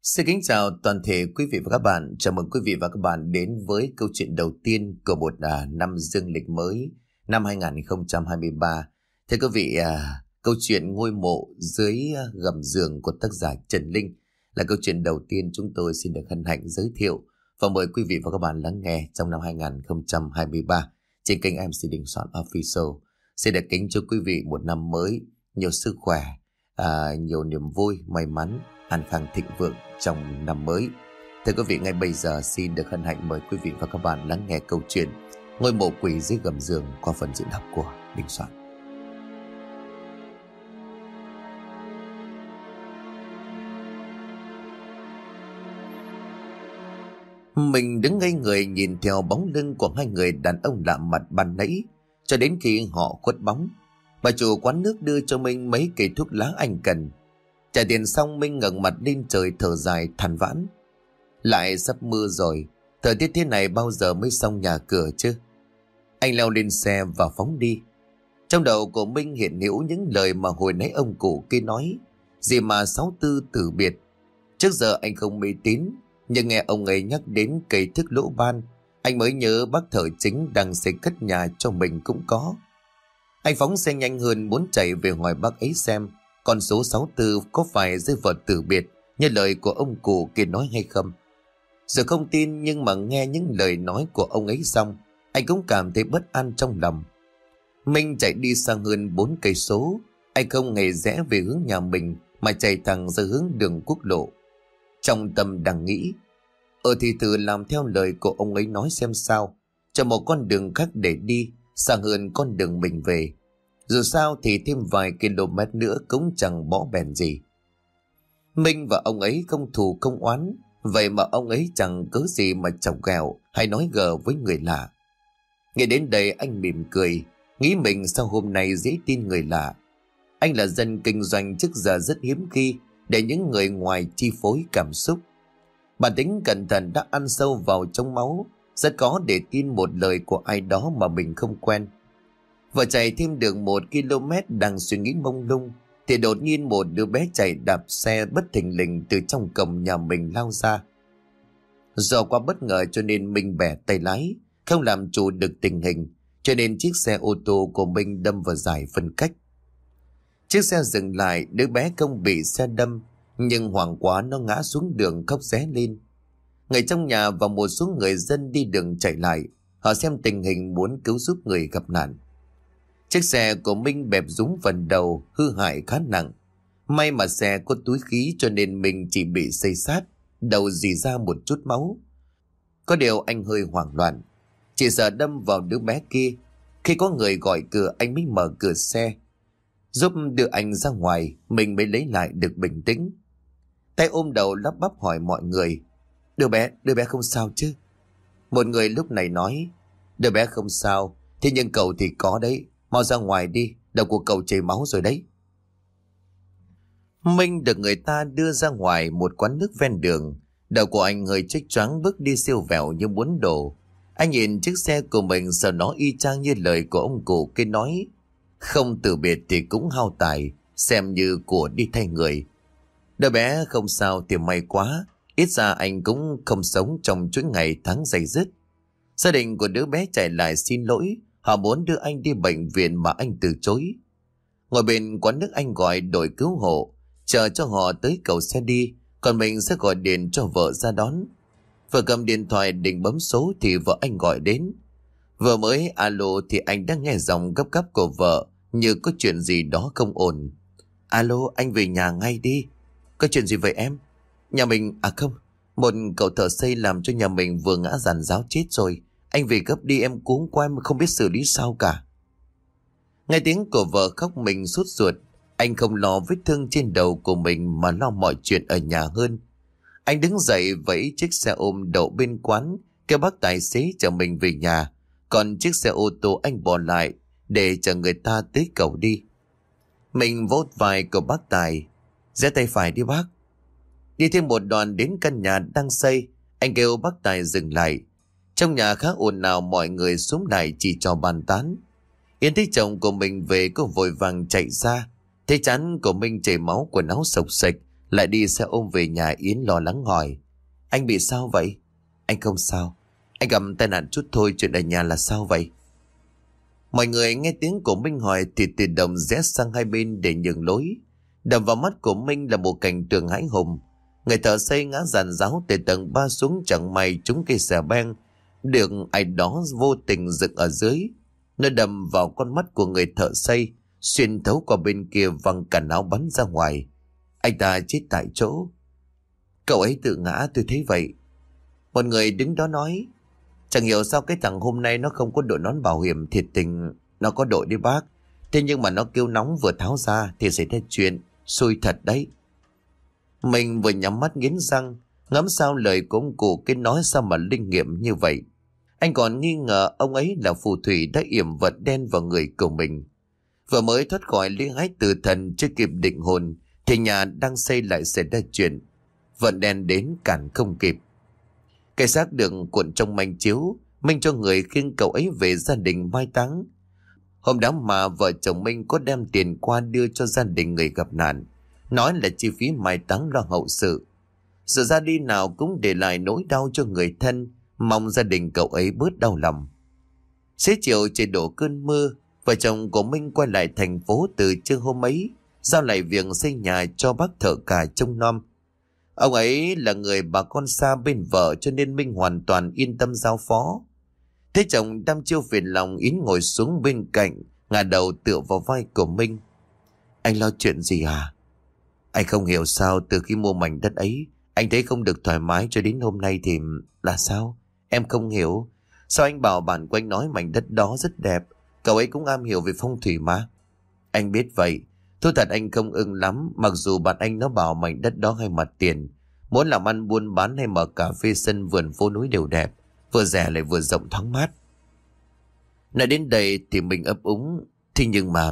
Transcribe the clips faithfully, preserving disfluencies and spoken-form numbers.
Xin kính chào toàn thể quý vị và các bạn. Chào mừng quý vị và các bạn đến với câu chuyện đầu tiên của một à, năm dương lịch mới năm hai không hai ba. Thưa quý vị, à, câu chuyện ngôi mộ dưới à, gầm giường của tác giả Trần Linh là câu chuyện đầu tiên chúng tôi xin được hân hạnh giới thiệu và mời quý vị và các bạn lắng nghe trong năm hai không hai ba trên kênh em xê Đình Soạn Official. Xin được kính chúc quý vị một năm mới nhiều sức khỏe, à, nhiều niềm vui, may mắn, an khang thịnh vượng trong năm mới. Thưa quý vị, ngay bây giờ xin được hân hạnh mời quý vị và các bạn lắng nghe câu chuyện Ngôi mộ quỷ dưới gầm giường qua phần diễn đọc của Đình Soạn. Mình đứng ngây người nhìn theo bóng lưng của hai người đàn ông lạ mặt ban nãy cho đến khi họ khuất bóng. Bà chủ quán nước đưa cho mình mấy cây thuốc lá anh cần. Trả tiền xong, Minh ngẩng mặt lên trời thở dài than vãn. Lại sắp mưa rồi, thời tiết thế này bao giờ mới xong nhà cửa chứ? Anh leo lên xe và phóng đi. Trong đầu của Minh hiện hữu những lời mà hồi nãy ông cụ kia nói, gì mà sáu tư tử biệt. Trước giờ anh không mê tín, nhưng nghe ông ấy nhắc đến cây thức lỗ ban, anh mới nhớ bác thợ chính đang xây cất nhà cho mình cũng có. Anh phóng xe nhanh hơn muốn chạy về hỏi bác ấy xem con số sáu tư có phải rơi vào tử biệt như lời của ông cụ kia nói hay không. Giờ không tin, nhưng mà nghe những lời nói của ông ấy xong, anh cũng cảm thấy bất an trong lòng. Minh chạy đi sang hơn bốn cây số, anh không hề rẽ về hướng nhà mình mà chạy thẳng ra hướng đường quốc lộ. Trong tâm đang nghĩ, ở thì thử làm theo lời của ông ấy nói xem sao, cho một con đường khác để đi, xa hơn con đường mình về. Dù sao thì thêm vài km nữa cũng chẳng bỏ bèn gì. Minh và ông ấy không thù không oán, vậy mà ông ấy chẳng cớ gì mà chọc ghẹo hay nói gờ với người lạ. Nghe đến đây anh mỉm cười, nghĩ mình sao hôm nay dễ tin người lạ. Anh là dân kinh doanh trước giờ rất hiếm khi để những người ngoài chi phối cảm xúc. Bản tính cẩn thận đã ăn sâu vào trong máu, rất khó để tin một lời của ai đó mà mình không quen. Vừa chạy thêm được một km đang suy nghĩ mông lung thì đột nhiên một đứa bé chạy đạp xe bất thình lình từ trong cổng nhà mình lao ra. Do quá bất ngờ cho nên Minh bẻ tay lái, không làm chủ được tình hình, cho nên chiếc xe ô tô của Minh đâm vào giải phân cách. Chiếc xe dừng lại, đứa bé không bị xe đâm, nhưng hoảng quá nó ngã xuống đường khóc ré lên. Người trong nhà và một số người dân đi đường chạy lại, họ xem tình hình muốn cứu giúp người gặp nạn. Chiếc xe của Minh bẹp rúng phần đầu, hư hại khá nặng. May mà xe có túi khí cho nên mình chỉ bị xây sát, đầu rỉ ra một chút máu. Có điều anh hơi hoảng loạn, chỉ sợ đâm vào đứa bé kia. Khi có người gọi cửa, anh mới mở cửa xe, giúp đưa anh ra ngoài, mình mới lấy lại được bình tĩnh. Tay ôm đầu lắp bắp hỏi mọi người, Đứa bé, đứa bé không sao chứ? Một người lúc này nói, đứa bé không sao, thế nhưng cậu thì có đấy, mau ra ngoài đi, đầu của cậu chảy máu rồi đấy. Minh được người ta đưa ra ngoài một quán nước ven đường. Đầu của anh hơi chếch choáng, bước đi siêu vẹo như muốn đổ. Anh nhìn chiếc xe của mình, sợ nó y chang như lời của ông cụ kia nói, không từ biệt thì cũng hao tài, xem như của đi thay người. Đứa bé không sao thì may quá, ít ra anh cũng không sống trong chuỗi ngày tháng dày dứt. Gia đình của đứa bé chạy lại xin lỗi, họ muốn đưa anh đi bệnh viện mà anh từ chối. Ngồi bên quán nước, anh gọi đội cứu hộ, chờ cho họ tới cầu xe đi, còn mình sẽ gọi điện cho vợ ra đón. Vừa cầm điện thoại định bấm số thì vợ anh gọi đến. Vừa mới alo thì anh đã nghe giọng gấp gáp của vợ, như có chuyện gì đó không ổn. Alo, anh về nhà ngay đi. Có chuyện gì vậy em? Nhà mình, à không, một cậu thợ xây làm cho nhà mình vừa ngã giàn giáo chết rồi. Anh về gấp đi, em cuống quá, em không biết xử lý sao cả. Nghe tiếng của vợ khóc, mình sốt ruột. Anh không lo vết thương trên đầu của mình mà lo mọi chuyện ở nhà hơn. Anh đứng dậy vẫy chiếc xe ôm đậu bên quán, kêu bác tài xế chở mình về nhà. Còn chiếc xe ô tô anh bỏ lại để chờ người ta tới cầu đi. Mình vỗ vai của bác Tài, giơ tay phải đi bác. Đi thêm một đoạn đến căn nhà đang xây, anh kêu bác Tài dừng lại. Trong nhà khá ồn ào, mọi người xuống lại chỉ trò bàn tán. Yến thấy chồng của mình về, cô vội vàng chạy ra. Thấy chán của Minh chảy máu, quần áo sộc sạch, Lại đi xe ôm về nhà. Yến lo lắng hỏi: Anh bị sao vậy? Anh không sao. Anh gặp tai nạn chút thôi. Chuyện ở nhà là sao vậy? Mọi người nghe tiếng của Minh hỏi thì tự động rẽ sang hai bên để nhường lối. Đập vào mắt của Minh là một cảnh tượng hãi hùng. Người thợ xây ngã giàn giáo từ tầng ba xuống, chẳng may trúng cây xà beng được ai đó vô tình dựng ở dưới. Nó đâm vào con mắt của người thợ xây, xuyên thấu qua bên kia, văng cả áo bắn ra ngoài. Anh ta chết tại chỗ. Cậu ấy tự ngã, tôi thấy vậy. Một người đứng đó nói: Chẳng hiểu sao cái thằng hôm nay nó không có đội nón bảo hiểm. Thiệt tình nó có đội đi bác, thế nhưng mà nó kêu nóng vừa tháo ra thì xảy ra chuyện. Xui thật đấy. Mình vừa nhắm mắt nghiến răng, ngẫm sao lời của ông cụ cái nói sao mà linh nghiệm như vậy. Anh còn nghi ngờ ông ấy là phù thủy đã yểm vật đen vào người của mình. Vừa mới thoát khỏi lễ hái tử thần, chưa kịp định hồn thì nhà đang xây lại xảy ra chuyện. Vận đen đến cản không kịp. Cái xác được cuộn trong manh chiếu, Minh cho người khiêng cậu ấy về gia đình mai táng. Hôm đó mà vợ chồng Minh có đem tiền qua đưa cho gia đình người gặp nạn, nói là chi phí mai táng lo hậu sự. Sự ra đi nào cũng để lại nỗi đau cho người thân, mong gia đình cậu ấy bớt đau lòng. Xế chiều trời đổ cơn mưa, vợ chồng của Minh quay lại thành phố từ trưa hôm ấy, giao lại việc xây nhà cho bác thợ cả trông nom. Ông ấy là người bà con xa bên vợ, cho nên Minh hoàn toàn yên tâm giao phó. Thế chồng đăm chiêu phiền lòng, Yến ngồi xuống bên cạnh, ngả đầu tựa vào vai của Minh. Anh lo chuyện gì à? Anh không hiểu sao từ khi mua mảnh đất ấy, anh thấy không được thoải mái cho đến hôm nay thì là sao? Em không hiểu. Sao anh bảo bạn của anh nói mảnh đất đó rất đẹp? Cậu ấy cũng am hiểu về phong thủy mà. Anh biết vậy. Thôi thật anh không ưng lắm. Mặc dù bạn anh nó bảo mảnh đất đó hay mặt tiền, muốn làm ăn buôn bán hay mở cà phê sân vườn phố núi đều đẹp, vừa rẻ lại vừa rộng thoáng mát. Nói đến đây thì mình ấp úng. Thế nhưng mà...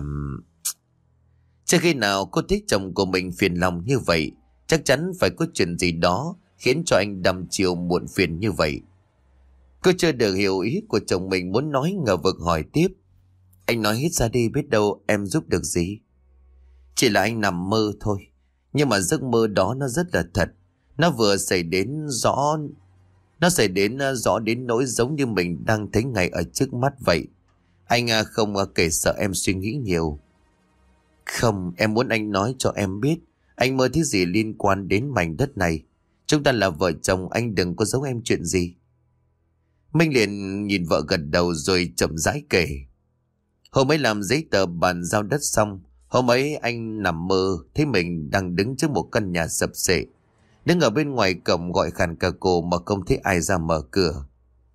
Chưa khi nào cô thích chồng của mình phiền lòng như vậy. Chắc chắn phải có chuyện gì đó khiến cho anh đăm chiều muộn phiền như vậy. Cô chưa được hiểu ý của chồng mình, muốn nói ngờ vực hỏi tiếp. Anh nói hết ra đi, biết đâu em giúp được gì. Chỉ là anh nằm mơ thôi. Nhưng mà giấc mơ đó nó rất là thật. Nó vừa xảy đến rõ Nó xảy đến rõ đến nỗi giống như mình đang thấy ngay ở trước mắt vậy. Anh không kể sợ em suy nghĩ nhiều. Không, em muốn anh nói cho em biết anh mơ thứ gì liên quan đến mảnh đất này. Chúng ta là vợ chồng, anh đừng có giấu em chuyện gì. Minh liền nhìn vợ gật đầu rồi chậm rãi kể. Hôm ấy làm giấy tờ bàn giao đất xong, hôm ấy anh nằm mơ thấy mình đang đứng trước một căn nhà sập xệ. Đứng ở bên ngoài cổng gọi khàn cả cổ mà không thấy ai ra mở cửa.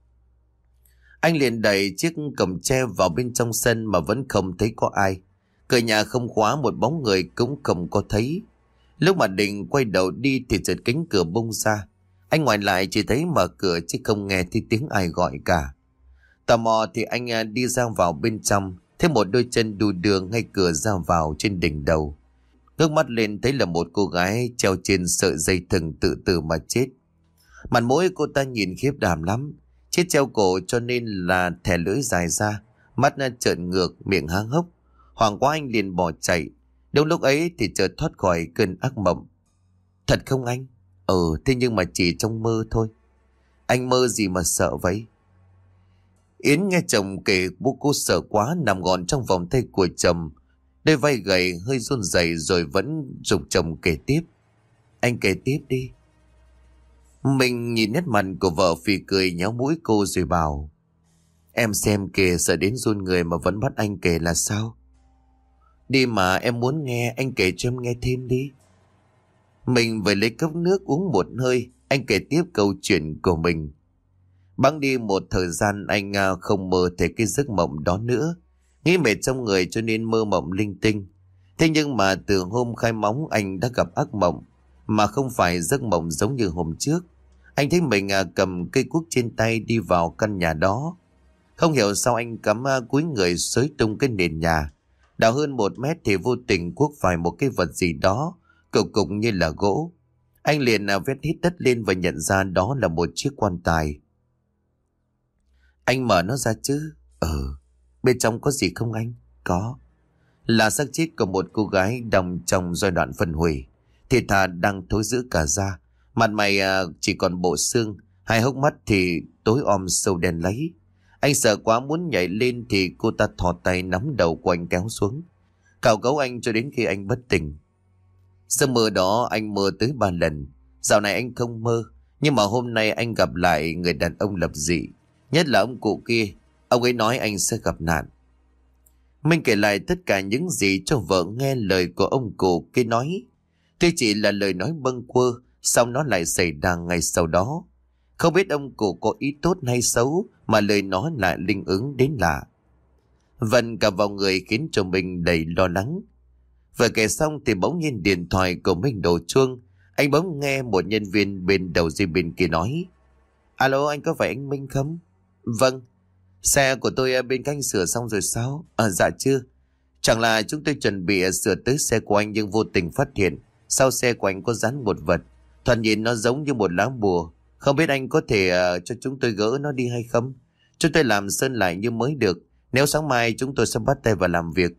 Anh liền đẩy chiếc cổng tre vào bên trong sân mà vẫn không thấy có ai. Cửa nhà không khóa, một bóng người cũng không có thấy. Lúc mà định quay đầu đi thì chợt cánh cửa bung ra. Anh ngoảnh lại chỉ thấy mở cửa chứ không nghe thấy tiếng ai gọi cả. Tò mò thì anh đi ra vào bên trong, thấy một đôi chân đu đưa ngay cửa ra vào trên đỉnh đầu. Ngước mắt lên thấy là một cô gái treo trên sợi dây thừng tự tử mà chết. Mặt mũi cô ta nhìn khiếp đảm lắm. Chết treo cổ cho nên là thè lưỡi dài ra, mắt trợn ngược, miệng há hốc. Hoảng quá anh liền bỏ chạy. Đúng lúc ấy thì chợt thoát khỏi cơn ác mộng. Thật không anh? Ừ, thế nhưng mà chỉ trong mơ thôi. Anh mơ gì mà sợ vậy? Yến nghe chồng kể bố cô sợ quá, nằm gọn trong vòng tay của chồng. Đôi vai gầy hơi run rẩy rồi vẫn giục chồng kể tiếp. Anh kể tiếp đi. Mình nhìn nét mặt của vợ phì cười nhéo mũi cô rồi bảo. Em xem kìa, sợ đến run người mà vẫn bắt anh kể là sao? Đi mà, em muốn nghe, anh kể cho em nghe thêm đi. Mình phải lấy cốc nước uống một hơi. Anh kể tiếp câu chuyện của mình. Bẵng đi một thời gian anh không mơ thấy cái giấc mộng đó nữa. Nghĩ mệt trong người cho nên mơ mộng linh tinh. Thế nhưng mà từ hôm khai móng anh đã gặp ác mộng. Mà không phải giấc mộng giống như hôm trước. Anh thấy mình cầm cây cuốc trên tay đi vào căn nhà đó. Không hiểu sao anh cắm cúi người xới tung cái nền nhà. Đào hơn một mét thì vô tình cuốc phải một cái vật gì đó, cục cục như là gỗ. Anh liền vét hít đất lên và nhận ra đó là một chiếc quan tài. Anh mở nó ra chứ? Ừ. Bên trong có gì không anh? Có. Là xác chết của một cô gái đang trong giai đoạn phân hủy. thịt thà đang thối rữa cả da. Mặt mày à, chỉ còn bộ xương, hai hốc mắt thì tối om sâu đen láy. Anh sợ quá muốn nhảy lên thì cô ta thò tay nắm đầu của anh kéo xuống, cào cấu anh cho đến khi anh bất tỉnh. Giấc mơ đó anh mơ tới ba lần. Dạo này anh không mơ, nhưng mà hôm nay anh gặp lại người đàn ông lập dị, nhất là ông cụ kia. Ông ấy nói anh sẽ gặp nạn. Minh kể lại tất cả những gì cho vợ nghe lời của ông cụ kia nói. Tuy chỉ là lời nói bâng quơ, song nó lại xảy ra ngay sau đó. Không biết ông cụ có ý tốt hay xấu mà lời nói lại linh ứng đến lạ. Vân cả vào người khiến cho mình đầy lo lắng. Vừa kể xong thì bỗng nhiên điện thoại của Minh đổ chuông. Anh bỗng nghe một nhân viên bên đầu dây bên kia nói: Alo, anh có phải anh Minh không? Vâng. Xe của tôi ở bên cạnh sửa xong rồi sao? À dạ chưa. Chẳng là chúng tôi chuẩn bị sửa tới xe của anh nhưng vô tình phát hiện sau xe của anh có dán một vật, thoạt nhìn nó giống như một lá bùa. Không biết anh có thể uh, cho chúng tôi gỡ nó đi hay không? Chúng tôi làm sơn lại như mới được. Nếu sáng mai chúng tôi sẽ bắt tay vào làm việc.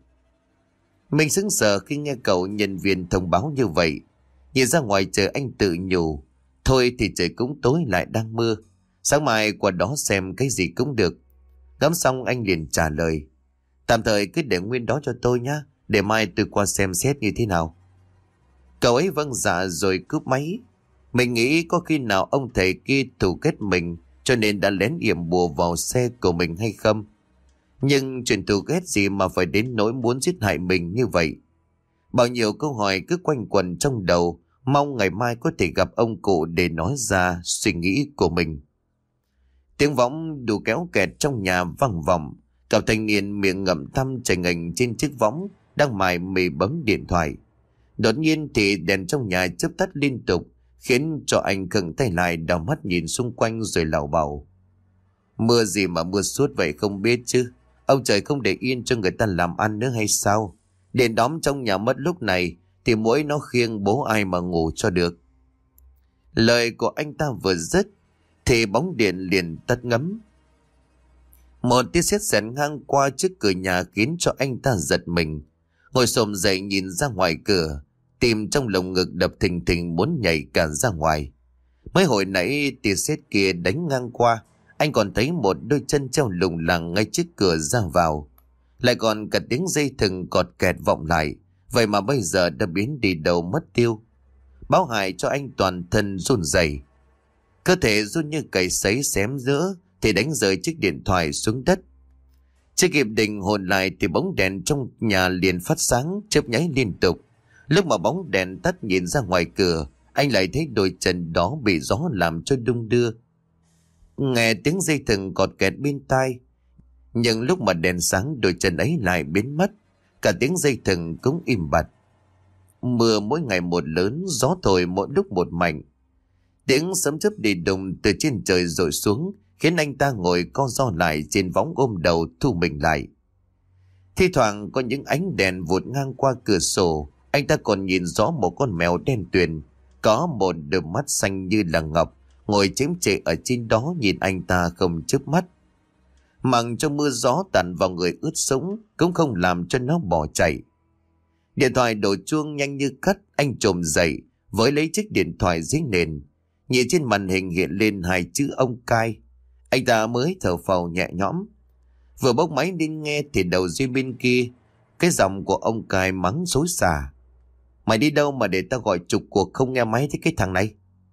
Mình sững sờ khi nghe cậu nhân viên thông báo như vậy. Nhìn ra ngoài trời anh tự nhủ: thôi thì trời cũng tối lại đang mưa, sáng mai qua đó xem cái gì cũng được. Ngắm xong anh liền trả lời: tạm thời cứ để nguyên đó cho tôi nhé, để mai tôi qua xem xét như thế nào. Cậu ấy vâng dạ rồi cúp máy. Mình nghĩ có khi nào ông thầy kia thù ghét mình cho nên đã lén yểm bùa vào xe của mình hay không. Nhưng chuyện thù ghét gì mà phải đến nỗi muốn giết hại mình như vậy. Bao nhiêu câu hỏi cứ quanh quẩn trong đầu, mong ngày mai có thể gặp ông cụ để nói ra suy nghĩ của mình. Tiếng võng đủ kéo kẹt trong nhà vang vọng. Cậu thanh niên miệng ngậm thăm chảy ngành trên chiếc võng đang mải mê bấm điện thoại. Đột nhiên thì đèn trong nhà chớp tắt liên tục, khiến cho anh khựng tay lại, đảo mắt nhìn xung quanh rồi lảo bảo: mưa gì mà mưa suốt vậy không biết chứ? Ông trời không để yên cho người ta làm ăn nữa hay sao? Đèn đóm trong nhà mất lúc này thì mỗi nó khiêng bố ai mà ngủ cho được. Lời của anh ta vừa dứt thì bóng điện liền tắt ngấm. Một tia sét xẹt ngang qua trước cửa nhà khiến cho anh ta giật mình. Ngồi xổm dậy nhìn ra ngoài cửa, tim trong lồng ngực đập thình thình muốn nhảy cả ra ngoài. Mới hồi nãy tia sét kia đánh ngang qua, anh còn thấy một đôi chân treo lủng lẳng ngay trước cửa ra vào. Lại còn cả tiếng dây thừng cọt kẹt vọng lại. Vậy mà bây giờ đã biến đi đâu mất tiêu. Báo hại cho anh toàn thân run rẩy. Cơ thể run như cầy sấy xém giữa thì đánh rơi chiếc điện thoại xuống đất. Chưa kịp định hồn lại thì bóng đèn trong nhà liền phát sáng, chớp nháy liên tục. Lúc mà bóng đèn tắt nhìn ra ngoài cửa, anh lại thấy đôi chân đó bị gió làm cho đung đưa. Nghe tiếng dây thừng cọt kẹt bên tai, nhưng lúc mà đèn sáng đôi chân ấy lại biến mất. Cả tiếng dây thừng cũng im bặt. Mưa mỗi ngày một lớn, gió thổi mỗi lúc một mạnh. Tiếng sấm chớp đi đùng từ trên trời rội xuống, khiến anh ta ngồi co ro lại trên võng ôm đầu thu mình lại. Thi thoảng có những ánh đèn vụt ngang qua cửa sổ. Anh ta còn nhìn rõ một con mèo đen tuyền, có một đôi mắt xanh như là ngọc, ngồi chém chệ ở trên đó nhìn anh ta không chớp mắt. Mặc cho mưa gió tạt vào người ướt sũng cũng không làm cho nó bỏ chạy. Điện thoại đổ chuông nhanh như cắt, anh chồm dậy với lấy chiếc điện thoại dưới nền. Nhìn trên màn hình hiện lên hai chữ ông Cai. Anh ta mới thở phào nhẹ nhõm. Vừa bốc máy lên nghe thì đầu dây bên kia cái giọng của ông Cai mắng xối xả: mày đi đâu mà để tao gọi chục cuộc không nghe máy thế cái thằng này?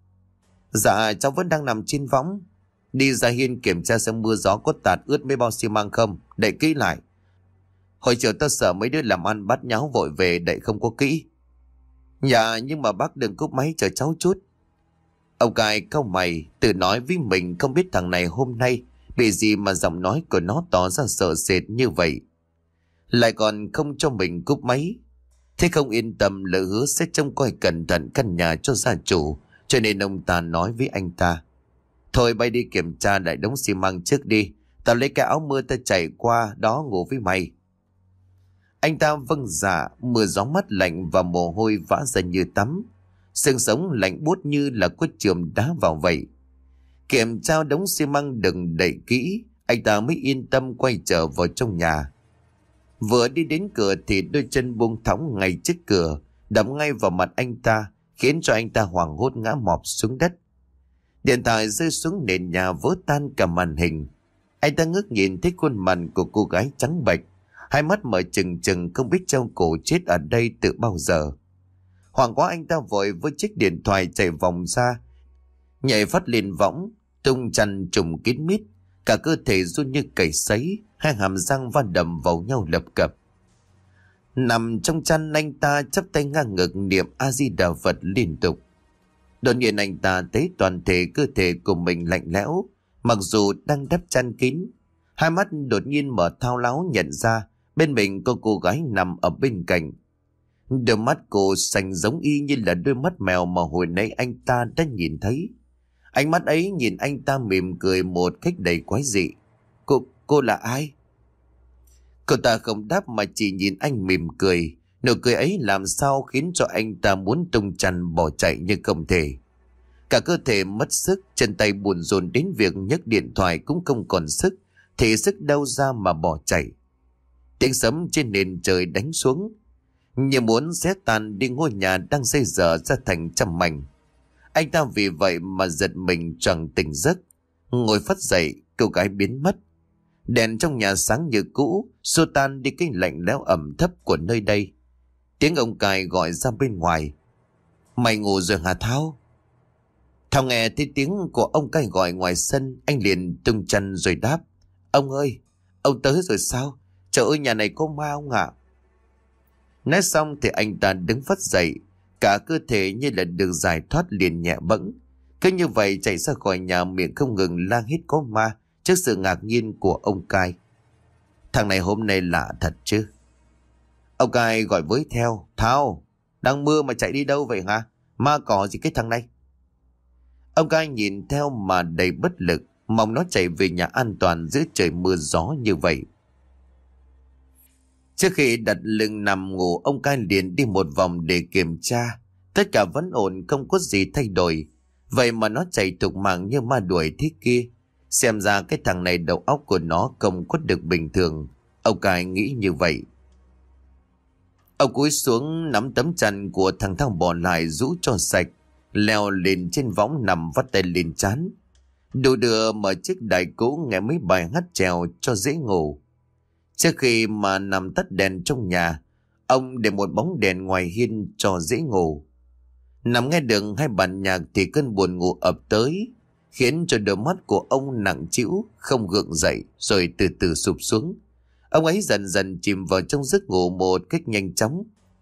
Dạ cháu vẫn đang nằm trên võng. Đi ra hiên kiểm tra xem mưa gió có tạt ướt mấy bao xi măng không, đậy kỹ lại. Hồi chiều tao sợ mấy đứa làm ăn bắt nháo vội về đậy không có kỹ. Dạ nhưng mà bác đừng cúp máy chờ cháu chút. Ông Cai cau mày tự nói với mình không biết thằng này hôm nay bị gì mà giọng nói của nó tỏ ra sợ sệt như vậy. Lại còn không cho mình cúp máy. Thế không yên tâm lỡ hứa sẽ trông coi cẩn thận căn nhà cho gia chủ, cho nên ông ta nói với anh ta: thôi bay đi kiểm tra lại đống xi măng trước đi, tao lấy cái áo mưa tao chạy qua đó ngủ với mày. Anh ta vâng dạ, mưa gió mắt lạnh và mồ hôi vã ra như tắm. Xương sống lạnh buốt như là có chườm đá vào vậy. Kiểm tra đống xi măng đừng đậy kỹ, anh ta mới yên tâm quay trở vào trong nhà. Vừa đi đến cửa thì đôi chân buông thõng ngay trước cửa, đập ngay vào mặt anh ta, khiến cho anh ta hoảng hốt ngã mọp xuống đất. Điện thoại rơi xuống nền nhà vỡ tan cả màn hình. Anh ta ngước nhìn thấy khuôn mặt của cô gái trắng bệch, hai mắt mở trừng trừng không biết treo cổ chết ở đây từ bao giờ. Hoảng quá anh ta vội với chiếc điện thoại chạy vòng ra, nhảy phát lên võng, tung chăn trùm kín mít, cả cơ thể run như cầy sấy, hai hàm răng va đầm vào nhau lập cập. Nằm trong chăn, anh ta chắp tay ngang ngực niệm A Di Đà Phật liên tục. Đột nhiên anh ta thấy toàn thể cơ thể của mình lạnh lẽo, mặc dù đang đắp chăn kín. Hai mắt đột nhiên mở thao láo, nhận ra bên mình có cô gái nằm ở bên cạnh. Đôi mắt cô xanh giống y như là đôi mắt mèo mà hồi nãy anh ta đã nhìn thấy. Ánh mắt ấy nhìn anh ta mỉm cười một cách đầy quái dị. Cô, cô là ai? Cô ta không đáp mà chỉ nhìn anh mỉm cười. Nụ cười ấy làm sao khiến cho anh ta muốn tung chăn bỏ chạy nhưng không thể. Cả cơ thể mất sức, chân tay buồn rộn đến việc nhấc điện thoại cũng không còn sức, thì sức đâu ra mà bỏ chạy. Tiếng sấm trên nền trời đánh xuống, như muốn xé tan đi ngôi nhà đang xây dở ra thành trăm mảnh. Anh ta vì vậy mà giật mình choàng tỉnh giấc, ngồi phắt dậy, cô gái biến mất. Đèn trong nhà sáng như cũ, xua tan đi cái lạnh lẽo ẩm thấp của nơi đây. Tiếng ông cài gọi ra bên ngoài. Mày ngủ rồi hả Thao? Thao nghe thấy tiếng của ông cài gọi ngoài sân, anh liền tung chân rồi đáp. Ông ơi, ông tới rồi sao? Trời ơi, nhà này có ma ông ạ? Nói xong thì anh ta đứng phắt dậy, cả cơ thể như là được giải thoát liền nhẹ bẫng. Cứ như vậy chạy ra khỏi nhà, miệng không ngừng la hét có ma trước sự ngạc nhiên của ông cai. Thằng này hôm nay lạ thật chứ? Ông cai gọi với theo. Thao, đang mưa mà chạy đi đâu vậy hả? Ma cỏ gì cái thằng này? Ông cai nhìn theo mà đầy bất lực, mong nó chạy về nhà an toàn giữa trời mưa gió như vậy. Trước khi đặt lưng nằm ngủ, ông cai liền đi một vòng để kiểm tra. Tất cả vẫn ổn, không có gì thay đổi. Vậy mà nó chạy thục mạng như ma đuổi thế kia. Xem ra cái thằng này đầu óc của nó không có được bình thường. Ông cai nghĩ như vậy. Ông cúi xuống nắm tấm chăn của thằng Thao bỏ lại rũ cho sạch, leo lên trên võng nằm vắt tay lên trán. Đồ đưa mở chiếc đài cũ nghe mấy bài hát chèo cho dễ ngủ. Trước khi mà nằm tắt đèn trong nhà, ông để một bóng đèn ngoài hiên cho dễ ngủ. Nằm nghe được hai bản nhạc thì cơn buồn ngủ ập tới, khiến cho đôi mắt của ông nặng trĩu, không gượng dậy rồi từ từ sụp xuống. Ông ấy dần dần chìm vào trong giấc ngủ một cách nhanh chóng.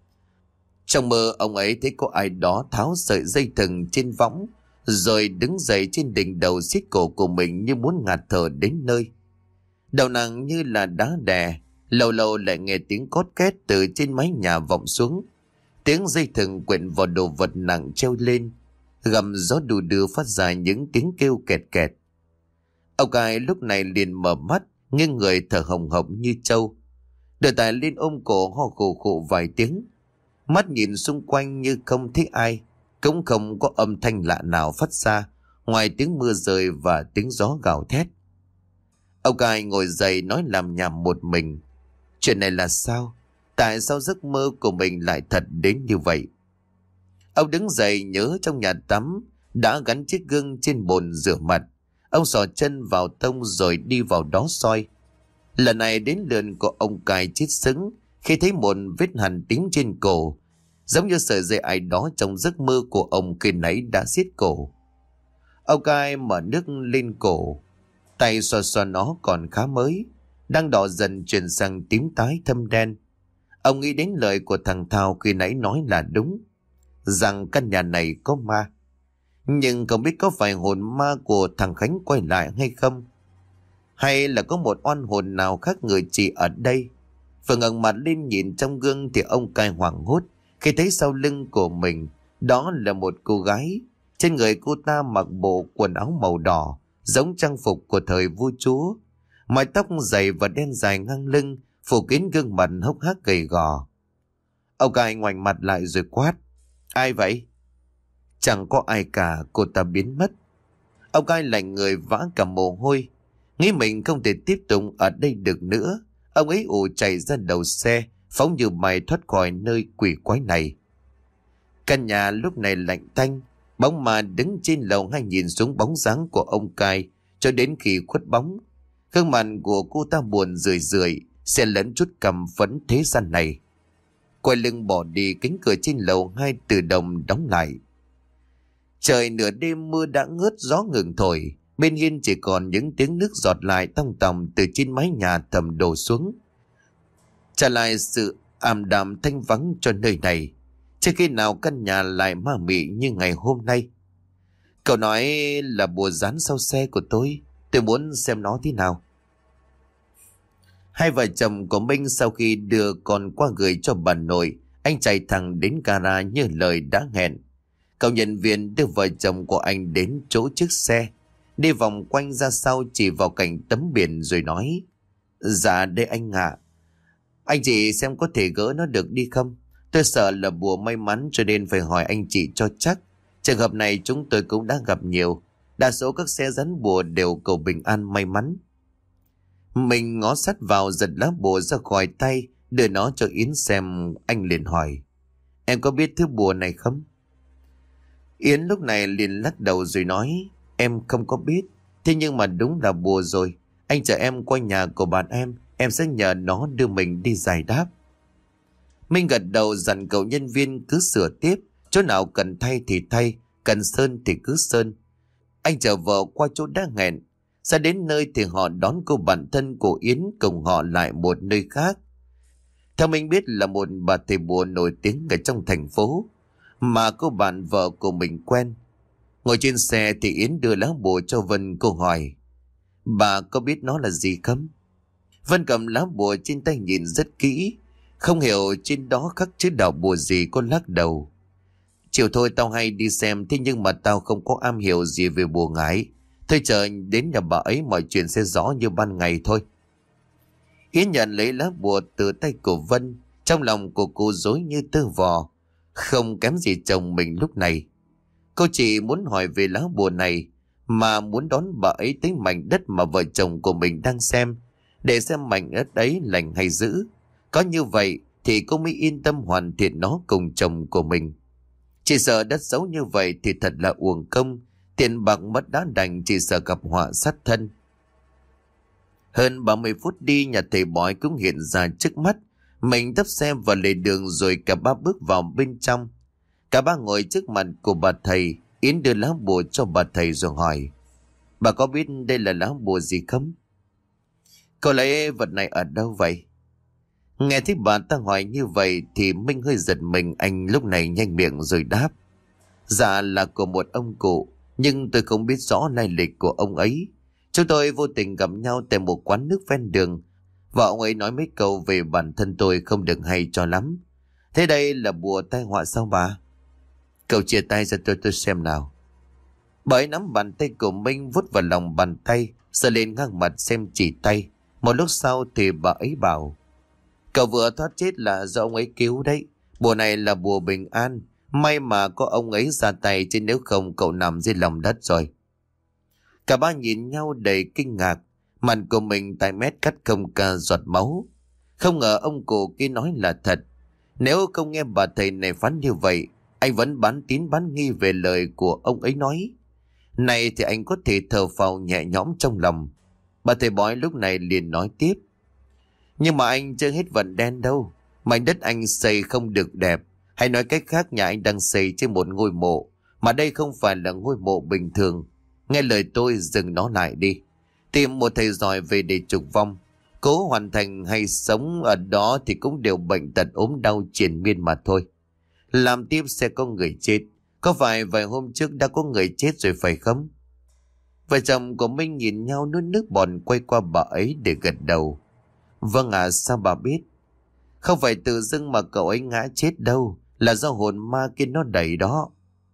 Trong mơ ông ấy thấy có ai đó tháo sợi dây thừng trên võng, rồi đứng dậy trên đỉnh đầu siết cổ của mình như muốn ngạt thở đến nơi. Đầu nặng như là đá đè, lâu lâu lại nghe tiếng cót két từ trên mái nhà vọng xuống. Tiếng dây thừng quện vào đồ vật nặng treo lên, gầm gió đù đưa phát ra những tiếng kêu kẹt kẹt. Ông cai lúc này liền mở mắt, nghiêng người thở hồng hộc như trâu. Đưa tay lên ôm cổ ho khổ khổ vài tiếng. Mắt nhìn xung quanh như không thấy ai, cũng không có âm thanh lạ nào phát ra ngoài tiếng mưa rơi và tiếng gió gào thét. Ông cai ngồi dậy nói làm nhảm một mình. Chuyện này là sao? Tại sao giấc mơ của mình lại thật đến như vậy? Ông đứng dậy nhớ trong nhà tắm đã gắn chiếc gương trên bồn rửa mặt. Ông xỏ chân vào tông rồi đi vào đó soi. Lần này đến lượt của ông cai chết sững khi thấy một vết hằn tím trên cổ, giống như sợi dây ai đó trong giấc mơ của ông khi nãy đã siết cổ. Ông cai mở nước lên cổ, tay xoa xoa nó còn khá mới, đang đỏ dần chuyển sang tím tái thâm đen. Ông nghĩ đến lời của thằng Thao khi nãy nói là đúng, rằng căn nhà này có ma. Nhưng không biết có phải hồn ma của thằng Khánh quay lại hay không, hay là có một oan hồn nào khác người chị ở đây. Vừa ngẩng mặt lên nhìn trong gương thì ông cai hoảng hốt khi thấy sau lưng của mình đó là một cô gái. Trên người cô ta mặc bộ quần áo màu đỏ giống trang phục của thời vua chúa, mái tóc dày và đen dài ngang lưng phủ kín gương mặt hốc hác gầy gò. Ông cai ngoảnh mặt lại rồi quát: Ai vậy? Chẳng có ai cả, cô ta biến mất. Ông cai lạnh người vã cả mồ hôi, nghĩ mình không thể tiếp tục ở đây được nữa. Ông ấy ù chạy ra đầu xe, phóng như bay thoát khỏi nơi quỷ quái này. Căn nhà lúc này lạnh tanh, bóng ma đứng trên lầu hai nhìn xuống bóng dáng của ông Cai cho đến khi khuất bóng. Gương mặt của cô ta buồn rười rượi, xen lẫn chút căm phẫn thế gian này. Quay lưng bỏ đi, cánh cửa trên lầu hai tự động đóng lại. Trời nửa đêm mưa đã ngớt, gió ngừng thổi, bên hiên chỉ còn những tiếng nước giọt lại tong tòng từ trên mái nhà thầm đổ xuống, trả lại sự ảm đạm thanh vắng cho nơi này. Chưa khi nào căn nhà lại ma mị như ngày hôm nay. Cậu nói là bùa dán sau xe của tôi, tôi muốn xem nó thế nào. Hai vợ chồng của Minh sau khi đưa con qua gửi cho bà nội, anh chạy thẳng đến gara như lời đã hẹn. Cậu nhân viên đưa vợ chồng của anh đến chỗ chiếc xe, đi vòng quanh ra sau chỉ vào cạnh tấm biển rồi nói: Dạ đây anh ạ. Anh chị xem có thể gỡ nó được đi không? Tôi sợ là bùa may mắn cho nên phải hỏi anh chị cho chắc. Trường hợp này chúng tôi cũng đã gặp nhiều. Đa số các xe dán bùa đều cầu bình an may mắn. Mình ngó sát vào giật lá bùa ra khỏi tay, đưa nó cho Yến xem. Anh liền hỏi: Em có biết thứ bùa này không? Yến lúc này liền lắc đầu rồi nói: Em không có biết. Thế nhưng mà đúng là bùa rồi. Anh chở em qua nhà của bạn em, em sẽ nhờ nó đưa mình đi giải đáp. Minh gật đầu dặn cậu nhân viên cứ sửa tiếp, chỗ nào cần thay thì thay, cần sơn thì cứ sơn. Anh chở vợ qua chỗ đã hẹn. Ra đến nơi thì họ đón cô bạn thân của Yến cùng họ lại một nơi khác. Theo mình biết là một bà thầy bùa nổi tiếng ở trong thành phố mà cô bạn vợ của mình quen. Ngồi trên xe thì Yến đưa lá bùa cho Vân. Cô hỏi: Bà có biết nó là gì không? Vân cầm lá bùa trên tay nhìn rất kỹ, không hiểu trên đó khắc chữ đạo bùa gì. Cô lắc đầu: Chiều thôi tao hay đi xem, thế nhưng mà tao không có am hiểu gì về bùa ngải. Thôi chờ đến nhà bà ấy mọi chuyện sẽ rõ như ban ngày thôi. Yến nhận lấy lá bùa từ tay của Vân. Trong lòng của cô rối như tơ vò, không kém gì chồng mình lúc này. Cô chỉ muốn hỏi về lá bùa này, mà muốn đón bà ấy tới mảnh đất mà vợ chồng của mình đang xem, để xem mảnh đất ấy lành hay dữ. Có như vậy thì cô mới yên tâm hoàn thiện nó cùng chồng của mình. Chỉ sợ đất xấu như vậy thì thật là uổng công, tiền bạc mất đã đành, chỉ sợ gặp họa sát thân. Hơn ba mươi phút đi, nhà thầy bói cũng hiện ra trước mắt. Mình tấp xe vào lề đường rồi cả ba bước vào bên trong. Cả ba ngồi trước mặt của bà thầy. Yến đưa lá bùa cho bà thầy rồi hỏi: Bà có biết đây là lá bùa gì không? Cậu lấy vật này ở đâu vậy? Nghe thấy bà ta hỏi như vậy thì Minh hơi giật mình. Anh lúc này nhanh miệng rồi đáp: Dạ là của một ông cụ, nhưng tôi không biết rõ lai lịch của ông ấy. Chúng tôi vô tình gặp nhau tại một quán nước ven đường, và ông ấy nói mấy câu về bản thân tôi không được hay cho lắm. Thế đây là bùa tai họa sao bà? Cậu chia tay ra tôi tôi xem nào. Bà ấy nắm bàn tay của Minh vút vào lòng bàn tay, sờ lên ngang mặt xem chỉ tay. Một lúc sau thì bà ấy bảo: Cậu vừa thoát chết là do ông ấy cứu đấy. Bùa này là bùa bình an, may mà có ông ấy ra tay, chứ nếu không cậu nằm dưới lòng đất rồi. Cả ba nhìn nhau đầy kinh ngạc. Mặt của mình tại mét cắt không cả giọt máu. Không ngờ ông cụ kia nói là thật. Nếu không nghe bà thầy này phán như vậy, anh vẫn bán tín bán nghi về lời của ông ấy nói. Này thì anh có thể thở phào nhẹ nhõm trong lòng. Bà thầy bói lúc này liền nói tiếp: Nhưng mà anh chưa hết vận đen đâu. Mảnh đất anh xây không được đẹp. Hay nói cách khác, nhà anh đang xây trên một ngôi mộ, mà đây không phải là ngôi mộ bình thường. Nghe lời tôi, dừng nó lại đi. Tìm một thầy giỏi về để trục vong. Cố hoàn thành hay sống ở đó thì cũng đều bệnh tật ốm đau triền miên mà thôi. Làm tiếp sẽ có người chết. Có phải vài hôm trước đã có người chết rồi phải không? Vợ chồng của Minh nhìn nhau nuốt nước bọt, quay qua bà ấy để gật đầu. Vâng à, sao bà biết? Không phải tự dưng mà cậu ấy ngã chết đâu, là do hồn ma kia nó đẩy đó.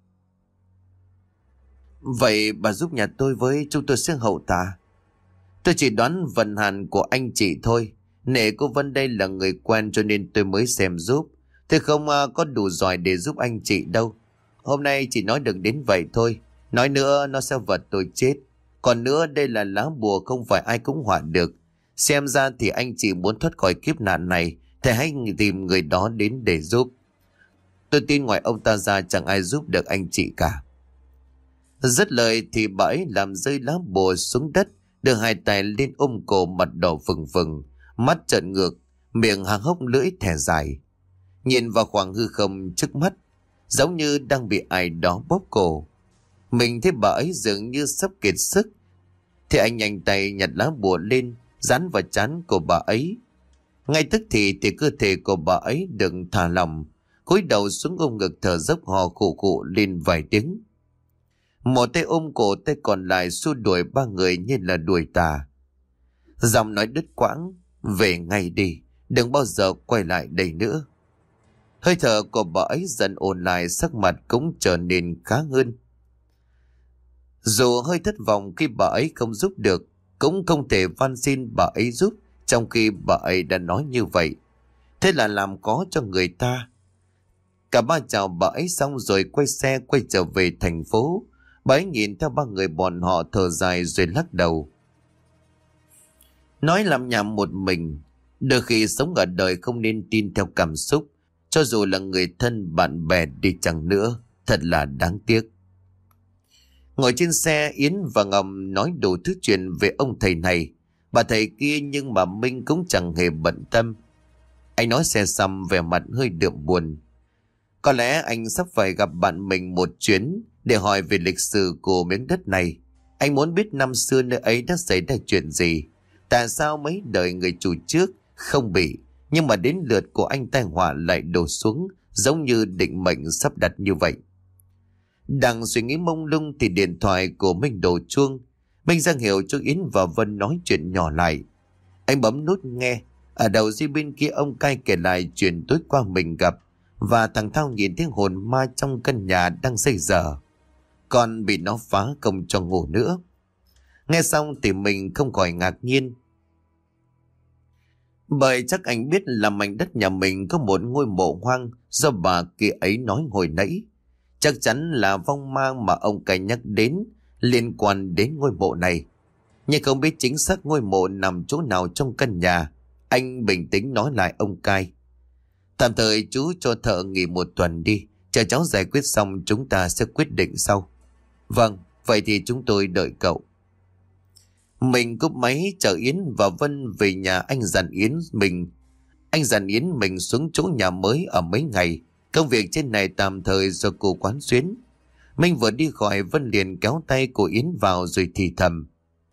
Vậy bà giúp nhà tôi với, chúng tôi sẽ hậu tạ. Tôi chỉ đoán vận hạn của anh chị thôi. Nể cô Vân đây là người quen cho nên tôi mới xem giúp. Tôi không uh, có đủ giỏi để giúp anh chị đâu. Hôm nay chỉ nói được đến vậy thôi. Nói nữa nó sẽ vật tôi chết. Còn nữa đây là lá bùa, không phải ai cũng họa được. Xem ra thì anh chị muốn thoát khỏi kiếp nạn này thì hãy tìm người đó đến để giúp. Tôi tin ngoài ông ta ra chẳng ai giúp được anh chị cả. Dứt lời thì bà ấy làm rơi lá bùa xuống đất, đưa hai tay lên ôm cổ, mặt đỏ phừng phừng, mắt trợn ngược, miệng há hốc lưỡi thẻ dài, nhìn vào khoảng hư không trước mắt, giống như đang bị ai đó bóp cổ. Mình thấy bà ấy dường như sắp kiệt sức, thì anh nhanh tay nhặt lá bùa lên, dán vào trán của bà ấy. Ngay tức thì thì cơ thể của bà ấy được thả lỏng, cúi đầu xuống ôm ngực thở dốc hò khụ khụ lên vài tiếng. Một tay ôm cổ, tay còn lại xua đuổi ba người như là đuổi tà. Giọng nói đứt quãng: về ngay đi, đừng bao giờ quay lại đây nữa. Hơi thở của bà ấy dần ổn lại, sắc mặt cũng trở nên khá hơn. Dù hơi thất vọng khi bà ấy không giúp được, cũng không thể van xin bà ấy giúp trong khi bà ấy đã nói như vậy. Thế là làm có cho người ta. Cả ba chào bà ấy xong rồi quay xe quay trở về thành phố. Bà ấy nhìn theo ba người bọn họ thở dài rồi lắc đầu. Nói làm nhảm một mình, đôi khi sống ở đời không nên tin theo cảm xúc, cho dù là người thân bạn bè đi chăng nữa, thật là đáng tiếc. Ngồi trên xe, Yến và Ngọc nói đủ thứ chuyện về ông thầy này, bà thầy kia, nhưng mà Minh cũng chẳng hề bận tâm. Anh nói xe xong vẻ mặt hơi đượm buồn. Có lẽ anh sắp phải gặp bạn mình một chuyến để hỏi về lịch sử của miếng đất này. Anh muốn biết năm xưa nơi ấy đã xảy ra chuyện gì, tại sao mấy đời người chủ trước không bị, nhưng mà đến lượt của anh tai họa lại đổ xuống, giống như định mệnh sắp đặt như vậy. Đang suy nghĩ mông lung thì điện thoại của Minh đổ chuông. Minh ra hiệu cho Yến và Vân nói chuyện nhỏ lại. Anh bấm nút nghe. Ở đầu dây bên kia ông cai kể lại chuyện tối qua mình gặp, và thằng Thao nhìn thấy hồn ma trong căn nhà đang xây dở, còn bị nó phá không cho ngủ nữa. Nghe xong thì mình không khỏi ngạc nhiên, bởi chắc anh biết là mảnh đất nhà mình có một ngôi mộ hoang do bà kia ấy nói hồi nãy. Chắc chắn là vong ma mà ông cai nhắc đến liên quan đến ngôi mộ này. Nhưng không biết chính xác ngôi mộ nằm chỗ nào trong căn nhà. Anh bình tĩnh nói lại ông cai: tạm thời chú cho thợ nghỉ một tuần đi, chờ cháu giải quyết xong chúng ta sẽ quyết định sau. Vâng, vậy thì chúng tôi đợi cậu. Mình cúp máy chờ Yến và Vân về nhà. Anh dặn Yến mình Anh dặn Yến mình xuống chỗ nhà mới ở mấy ngày. Công việc trên này tạm thời do cô quán xuyến. Minh vừa đi khỏi, Vân liền kéo tay của Yến vào rồi thì thầm: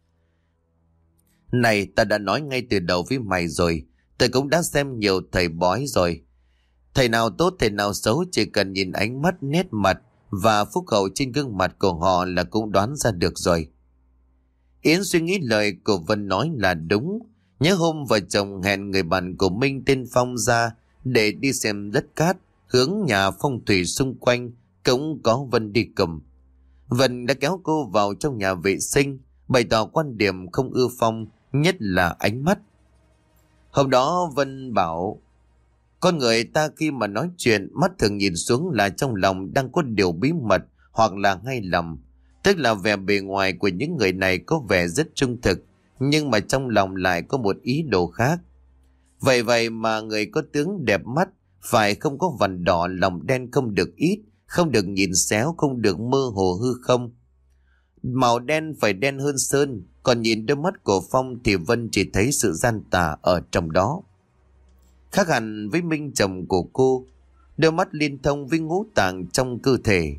này, ta đã nói ngay từ đầu với mày rồi, tôi cũng đã xem nhiều thầy bói rồi. Thầy nào tốt thầy nào xấu, chỉ cần nhìn ánh mắt, nét mặt và phúc hậu trên gương mặt của họ là cũng đoán ra được rồi. Yến suy nghĩ lời của Vân nói là đúng. Nhớ hôm vợ chồng hẹn người bạn của Minh tên Phong ra để đi xem đất cát, hướng nhà phong thủy xung quanh cũng có Vân đi cùng. Vân đã kéo cô vào trong nhà vệ sinh, bày tỏ quan điểm không ưa Phong, nhất là ánh mắt. Hôm đó Vân bảo: con người ta khi mà nói chuyện, mắt thường nhìn xuống là trong lòng đang có điều bí mật hoặc là ngay lầm. Tức là vẻ bề ngoài của những người này có vẻ rất trung thực, nhưng mà trong lòng lại có một ý đồ khác. Vậy vậy mà người có tướng đẹp mắt phải không có vằn đỏ, lòng đen không được ít, không được nhìn xéo, không được mơ hồ hư không. Màu đen phải đen hơn sơn. Còn nhìn đôi mắt của Phong thì Vân chỉ thấy sự gian tà ở trong đó. Khác hẳn với Minh chồng của cô, đôi mắt liên thông với ngũ tạng trong cơ thể,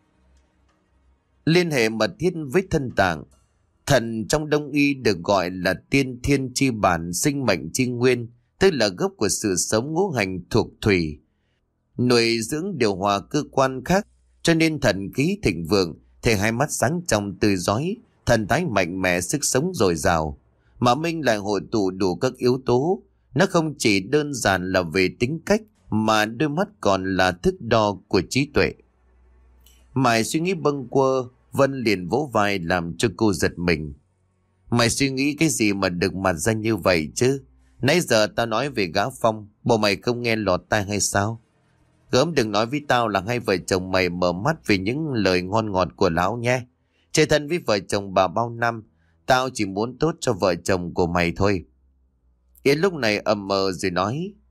liên hệ mật thiết với thân tạng. Thần trong Đông y được gọi là tiên thiên chi bản, sinh mệnh chi nguyên, tức là gốc của sự sống. Ngũ hành thuộc thủy, nuôi dưỡng điều hòa cơ quan khác, cho nên thần khí thịnh vượng, thể hai mắt sáng trong tươi rói, thần thái mạnh mẽ, sức sống dồi dào. Mà Minh lại hội tụ đủ các yếu tố. Nó không chỉ đơn giản là về tính cách, mà đôi mắt còn là thước đo của trí tuệ. Mày suy nghĩ bâng quơ, Vân liền vỗ vai làm cho cô giật mình. Mày suy nghĩ cái gì mà được mặt ra như vậy chứ? Nãy giờ tao nói về gã Phong, bộ mày không nghe lọt tai hay sao? Gớm đừng nói với tao là hai vợ chồng mày mở mắt vì những lời ngon ngọt của lão nhé. Chơi thân với vợ chồng bà bao năm, tao chỉ muốn tốt cho vợ chồng của mày thôi. Yến lúc này ầm mờ rồi nói: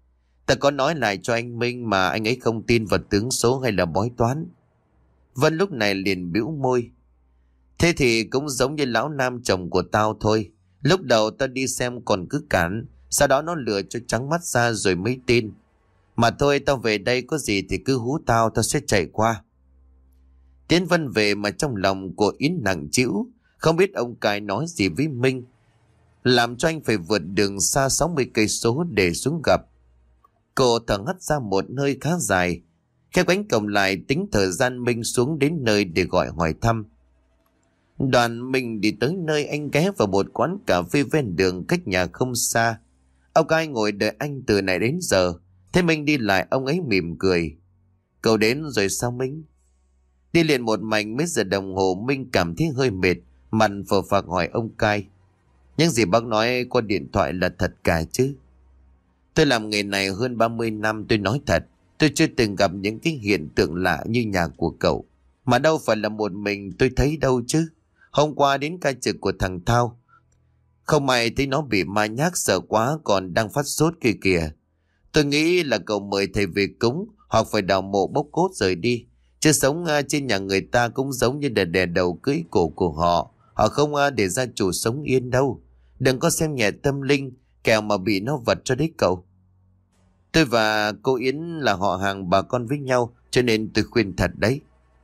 Ta có nói lại cho anh Minh mà anh ấy không tin vào tướng số hay là bói toán. Vân lúc này liền bĩu môi. Thế thì cũng giống như lão nam chồng của tao thôi. Lúc đầu tao đi xem còn cứ cản, sau đó nó lừa cho trắng mắt ra rồi mới tin. Mà thôi, tao về đây có gì thì cứ hú tao, tao sẽ chạy qua. Tiến Vân về mà trong lòng của Yến nặng trĩu, không biết ông cai nói gì với Minh, làm cho anh phải vượt đường xa sáu mươi cây số để xuống gặp. Cô thở hắt ra một hơi khá dài, khép cánh cổng lại tính thời gian Minh xuống đến nơi để gọi hỏi thăm. Đoàn Minh đi tới nơi anh ghé vào một quán cà phê ven đường cách nhà không xa. Ông cai ngồi đợi anh từ nãy đến giờ. Thế Minh đi lại, ông ấy mỉm cười. Cậu đến rồi sao Minh? Đi liền một mảnh mấy giờ đồng hồ, Minh cảm thấy hơi mệt, mặt phờ phạc hỏi ông cai. Những gì bác nói qua điện thoại là thật cả chứ? Tôi làm nghề này hơn ba mươi năm, tôi nói thật, tôi chưa từng gặp những cái hiện tượng lạ như nhà của cậu. Mà đâu phải là một mình tôi thấy đâu chứ. Hôm qua đến ca trực của thằng Thao, không may thấy nó bị ma nhác, sợ quá còn đang phát sốt kia kìa. Tôi nghĩ là cậu mời thầy về cúng hoặc phải đào mộ bốc cốt rời đi. Chứ sống trên nhà người ta cũng giống như đè đè đầu cưỡi cổ của họ. Họ không để gia chủ sống yên đâu. Đừng có xem nhẹ tâm linh, kẻo mà bị nó vật cho đấy cậu. Tôi và cô Yến là họ hàng bà con với nhau, cho nên tôi khuyên thật đấy.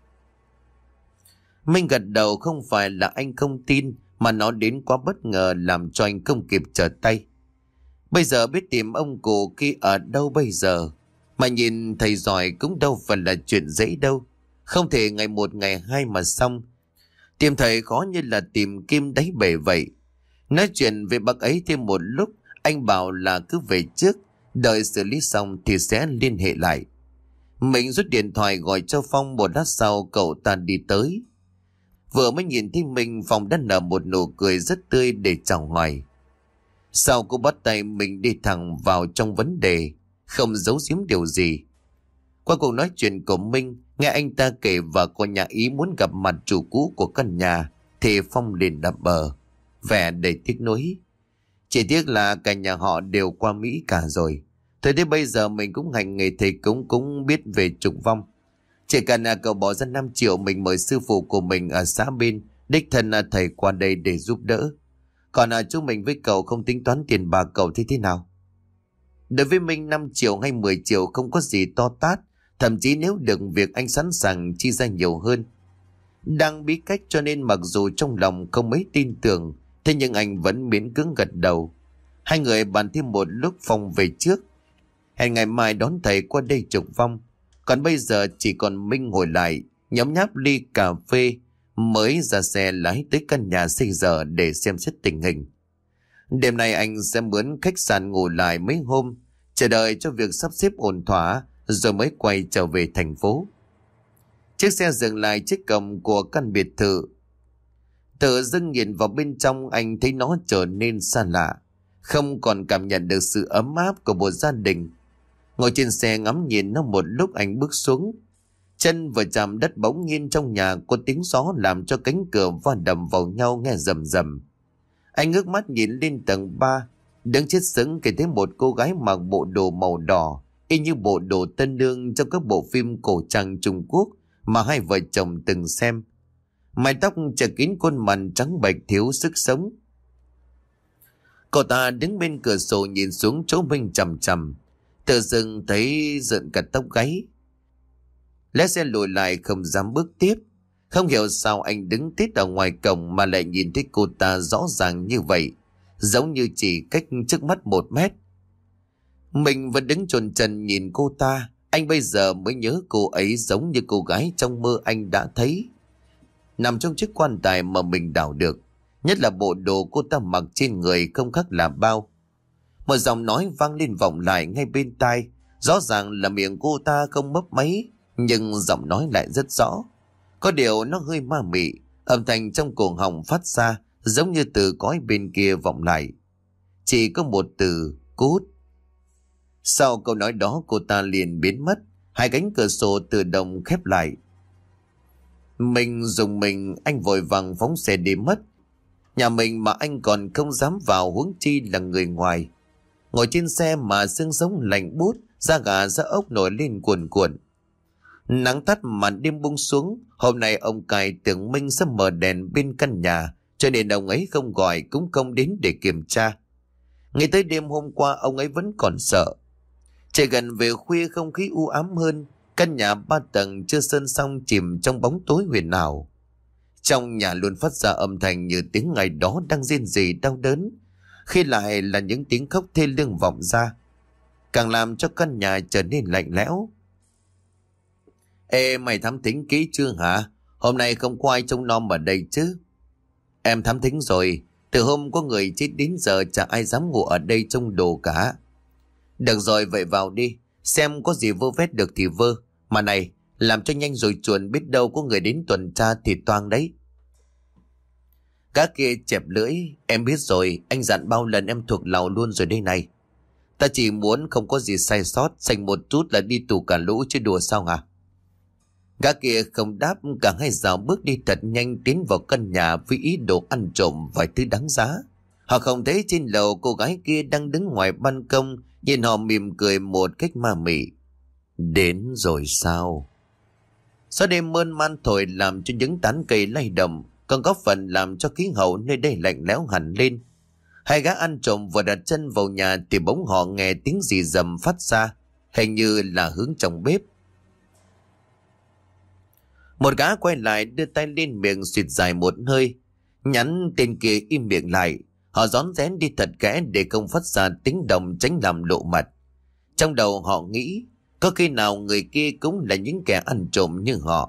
Minh gật đầu, không phải là anh không tin, mà nó đến quá bất ngờ làm cho anh không kịp trở tay. Bây giờ biết tìm ông cụ kia ở đâu bây giờ? Mà nhìn thầy giỏi cũng đâu phải là chuyện dễ đâu. Không thể ngày một ngày hai mà xong. Tìm thầy khó như là tìm kim đáy bể vậy. Nói chuyện với bác ấy thêm một lúc, anh bảo là cứ về trước, đợi xử lý xong thì sẽ liên hệ lại. Mình rút điện thoại gọi cho Phong, một lát sau cậu ta đi tới. Vừa mới nhìn thấy mình, Phong đã nở một nụ cười rất tươi để chào hỏi. Sau cô bắt tay mình đi thẳng vào trong vấn đề, không giấu giếm điều gì. Qua cuộc nói chuyện của Minh, nghe anh ta kể và cô nhà ý muốn gặp mặt chủ cũ của căn nhà, thì Phong liền đập bờ, vẻ đầy tiếc nuối. Chỉ tiếc là cả nhà họ đều qua Mỹ cả rồi. Thời đến bây giờ mình cũng hành nghề thầy cúng, cũng biết về trục vong. Chỉ cần là cậu bỏ ra năm triệu, mình mời sư phụ của mình ở xã bên, đích thân là thầy qua đây để giúp đỡ. Còn à, chú mình với cậu không tính toán tiền bạc, cậu thấy thế nào? Đối với mình năm triệu hay mười triệu không có gì to tát. Thậm chí nếu được việc anh sẵn sàng chi ra nhiều hơn. Đang bí cách cho nên mặc dù trong lòng không mấy tin tưởng, thế nhưng anh vẫn miễn cưỡng gật đầu. Hai người bàn thêm một lúc, Phong về trước. Hẹn ngày mai đón thầy qua đây trục vong. Còn bây giờ chỉ còn Minh ngồi lại, nhấm nháp ly cà phê, mới ra xe lái tới căn nhà xây dở để xem xét tình hình. Đêm nay anh sẽ mướn khách sạn ngủ lại mấy hôm, chờ đợi cho việc sắp xếp ổn thỏa, rồi mới quay trở về thành phố. Chiếc xe dừng lại trước cổng của căn biệt thự. Tự dưng nhìn vào bên trong, anh thấy nó trở nên xa lạ, không còn cảm nhận được sự ấm áp của một gia đình. Ngồi trên xe ngắm nhìn nó một lúc, anh bước xuống. Chân vừa chạm đất bỗng nhiên trong nhà có tiếng gió làm cho cánh cửa va đập vào nhau nghe rầm rầm. Anh ngước mắt nhìn lên tầng ba, đứng chết sững khi thấy một cô gái mặc bộ đồ màu đỏ, y như bộ đồ tân nương trong các bộ phim cổ trang Trung Quốc mà hai vợ chồng từng xem. Mái tóc che kín khuôn mặt trắng bệch thiếu sức sống. Cô ta đứng bên cửa sổ nhìn xuống chỗ Minh chằm chằm, tự dưng thấy giận cả tóc gáy. Lái xe lùi lại không dám bước tiếp. Không hiểu sao anh đứng tít ở ngoài cổng mà lại nhìn thấy cô ta rõ ràng như vậy, giống như chỉ cách trước mắt một mét. Mình vẫn đứng chồn chần nhìn cô ta. Anh bây giờ mới nhớ cô ấy giống như cô gái trong mơ anh đã thấy, nằm trong chiếc quan tài mà mình đào được. Nhất là bộ đồ cô ta mặc trên người không khác là bao. Một giọng nói vang lên vọng lại ngay bên tai. Rõ ràng là miệng cô ta không mấp máy, nhưng giọng nói lại rất rõ. Có điều nó hơi ma mị, âm thanh trong cổ họng phát ra giống như từ cõi bên kia vọng lại. Chỉ có một từ: cút. Sau câu nói đó, cô ta liền biến mất. Hai cánh cửa sổ tự động khép lại. Mình dùng mình, anh vội vàng phóng xe đi mất. Nhà mình mà anh còn không dám vào, huống chi là người ngoài. Ngồi trên xe mà xương sống lạnh buốt, da gà da ốc nổi lên cuồn cuộn. Nắng tắt màn đêm buông xuống. Hôm nay ông Cài tưởng Minh sẽ mở đèn bên căn nhà, cho nên ông ấy không gọi cũng không đến để kiểm tra. Ngay tới đêm hôm qua ông ấy vẫn còn sợ. Chạy gần về khuya không khí u ám hơn. Căn nhà ba tầng chưa sơn xong chìm trong bóng tối huyền ảo. Trong nhà luôn phát ra âm thanh như tiếng ngày đó đang rên rỉ đau đớn, khi lại là những tiếng khóc thê lương vọng ra, càng làm cho căn nhà trở nên lạnh lẽo. Ê, mày thám thính kỹ chưa hả? Hôm nay không có ai trông nom ở đây chứ? Em thám thính rồi. Từ hôm có người chết đến giờ chả ai dám ngủ ở đây trông đồ cả. Được rồi, vậy vào đi, xem có gì vơ vét được thì vơ. Mà này, làm cho nhanh rồi chuồn, biết đâu có người đến tuần tra thì toang đấy. Các kia chẹp lưỡi. Em biết rồi, anh dặn bao lần em thuộc lòng luôn rồi đây này. Ta chỉ muốn không có gì sai sót, xanh một chút là đi tù cả lũ chứ đùa sao hả? Gã kia không đáp, cả hai dạo bước đi thật nhanh tiến vào căn nhà với ý đồ ăn trộm vài thứ đáng giá. Họ không thấy trên lầu cô gái kia đang đứng ngoài ban công, nhìn họ mỉm cười một cách ma mị. Đến rồi sao? Gió đêm mơn man thổi làm cho những tán cây lay động, còn góp phần làm cho khí hậu nơi đây lạnh lẽo hẳn lên. Hai gã ăn trộm vừa đặt chân vào nhà thì bỗng họ nghe tiếng rì rầm phát ra, hình như là hướng trong bếp. Một gã quay lại đưa tay lên miệng xịt dài một hơi, nhắn tên kia im miệng lại. Họ rón rén đi thật kẽ để không phát ra tiếng động tránh làm lộ mặt. Trong đầu họ nghĩ có khi nào người kia cũng là những kẻ ăn trộm như họ.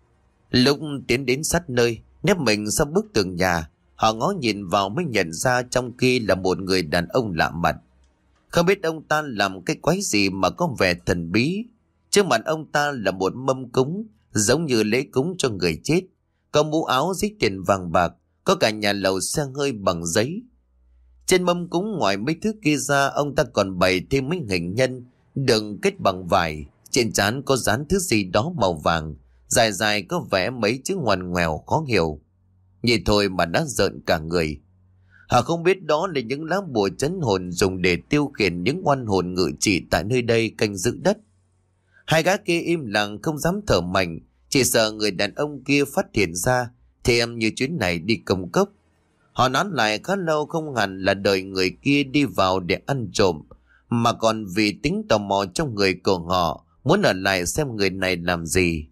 Lúc tiến đến sát nơi, nép mình sau bức tường nhà, họ ngó nhìn vào mới nhận ra trong kia là một người đàn ông lạ mặt. Không biết ông ta làm cái quái gì mà có vẻ thần bí. Trước mặt ông ta là một mâm cúng, giống như lễ cúng cho người chết. Có mũ áo dít tiền vàng bạc, có cả nhà lầu xe hơi bằng giấy. Trên mâm cúng ngoài mấy thứ kia ra, ông ta còn bày thêm mấy hình nhân đựng kết bằng vải. Trên trán có dán thứ gì đó màu vàng, dài dài có vẽ mấy chữ ngoằn ngoèo khó hiểu. Nhìn thôi mà đã rợn cả người. Họ không biết đó là những lá bùa trấn hồn dùng để tiêu khiển những oan hồn ngự trị tại nơi đây canh giữ đất. Hai gã kia im lặng không dám thở mạnh, chỉ sợ người đàn ông kia phát hiện ra thì em như chuyến này đi công cốc. Họ nán lại khá lâu, không hẳn là đợi người kia đi vào để ăn trộm, mà còn vì tính tò mò trong người của họ, muốn ở lại xem người này làm gì.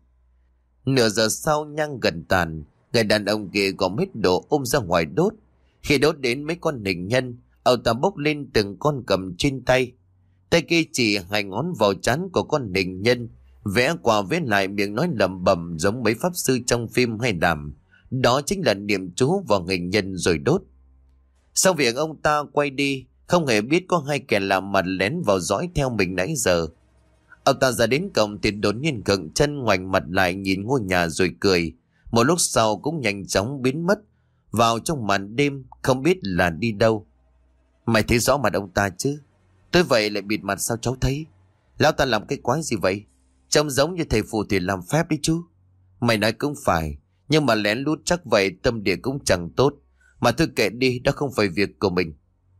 Nửa giờ sau nhang gần tàn, người đàn ông kia gom hết đồ ôm ra ngoài đốt. Khi đốt đến mấy con hình nhân, ông ta bốc lên từng con cầm trên tay. Tay kia chỉ hai ngón vào trán của con hình nhân, vẽ qua vẽ lại, miệng nói lẩm bẩm giống mấy pháp sư trong phim hay làm. Đó chính là niệm chú vào hình nhân rồi đốt. Sau việc ông ta quay đi, không hề biết có hai kẻ lạ mặt lén vào dõi theo mình nãy giờ. Ông ta ra đến cổng thì đột nhiên khựng chân, ngoảnh mặt lại nhìn ngôi nhà rồi cười. Một lúc sau cũng nhanh chóng biến mất vào trong màn đêm, không biết là đi đâu. Mày thấy rõ mặt ông ta chứ? Tôi vậy lại bịt mặt sao cháu thấy? Lão ta làm cái quái gì vậy? Trông giống như thầy phù thủy làm phép đấy chú. Mày nói cũng phải, nhưng mà lén lút chắc vậy tâm địa cũng chẳng tốt. Mà thôi kệ đi, đó không phải việc của mình.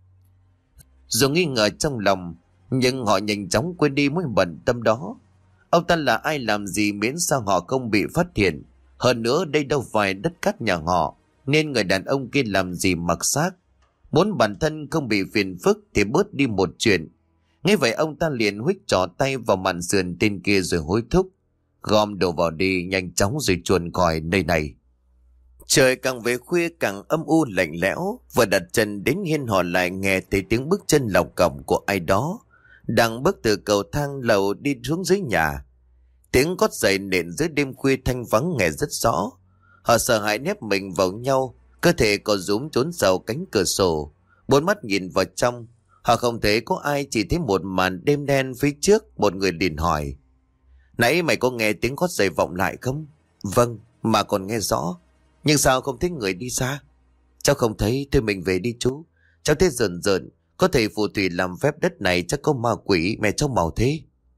Dù nghi ngờ trong lòng, nhưng họ nhanh chóng quên đi mối bận tâm đó. Ông ta là ai làm gì miễn sao họ không bị phát hiện. Hơn nữa đây đâu phải đất cát nhà họ, nên người đàn ông kia làm gì mặc xác. Muốn bản thân không bị phiền phức thì bớt đi một chuyện. Nghe vậy ông ta liền huých trỏ tay vào màn sườn tên kia rồi hối thúc: gom đồ vào đi, nhanh chóng rồi chuồn khỏi nơi này. Trời càng về khuya càng âm u lạnh lẽo. Vừa đặt chân đến hiên họ lại nghe thấy tiếng bước chân lọc cọc của ai đó đang bước từ cầu thang lầu đi xuống dưới nhà. Tiếng gót giày nện dưới đêm khuya thanh vắng nghe rất rõ. Họ sợ hãi nép mình vào nhau, cơ thể có rúm trốn sau cánh cửa sổ, bốn mắt nhìn vào trong. Họ không thấy có ai, chỉ thấy một màn đêm đen phía trước. Một người liền hỏi: nãy mày có nghe tiếng gót giày vọng lại không? Vâng, mà còn nghe rõ. Nhưng sao không thấy người đi xa? Cháu không thấy, thôi mình về đi chú. Cháu thấy rợn rợn, có thể phù thủy làm phép đất này chắc có ma quỷ, mẹ cháu màu thế.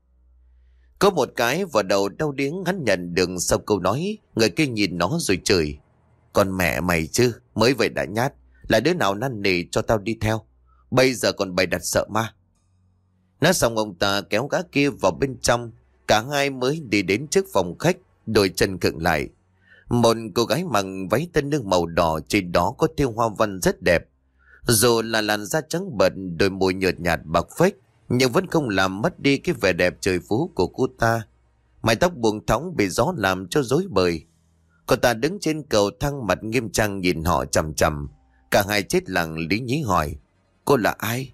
Có một cái vào đầu đau điếng hắn nhận được sau câu nói. Người kia nhìn nó rồi chửi: con mẹ mày chứ, mới vậy đã nhát, là đứa nào năn nỉ cho tao đi theo, bây giờ còn bày đặt sợ ma. Nói xong ông ta kéo gã kia vào bên trong. Cả hai mới đi đến trước phòng khách, đôi chân khựng lại. Một cô gái mặc váy tân nương màu đỏ, trên đó có thêu hoa văn rất đẹp. Dù là làn da trắng bệch, đôi môi nhợt nhạt bạc phách, nhưng vẫn không làm mất đi cái vẻ đẹp trời phú của cô ta. Mái tóc buông thõng bị gió làm cho rối bời. Cô ta đứng trên cầu thang, mặt nghiêm trang nhìn họ chằm chằm. Cả hai chết lặng lý nhí hỏi: cô là ai?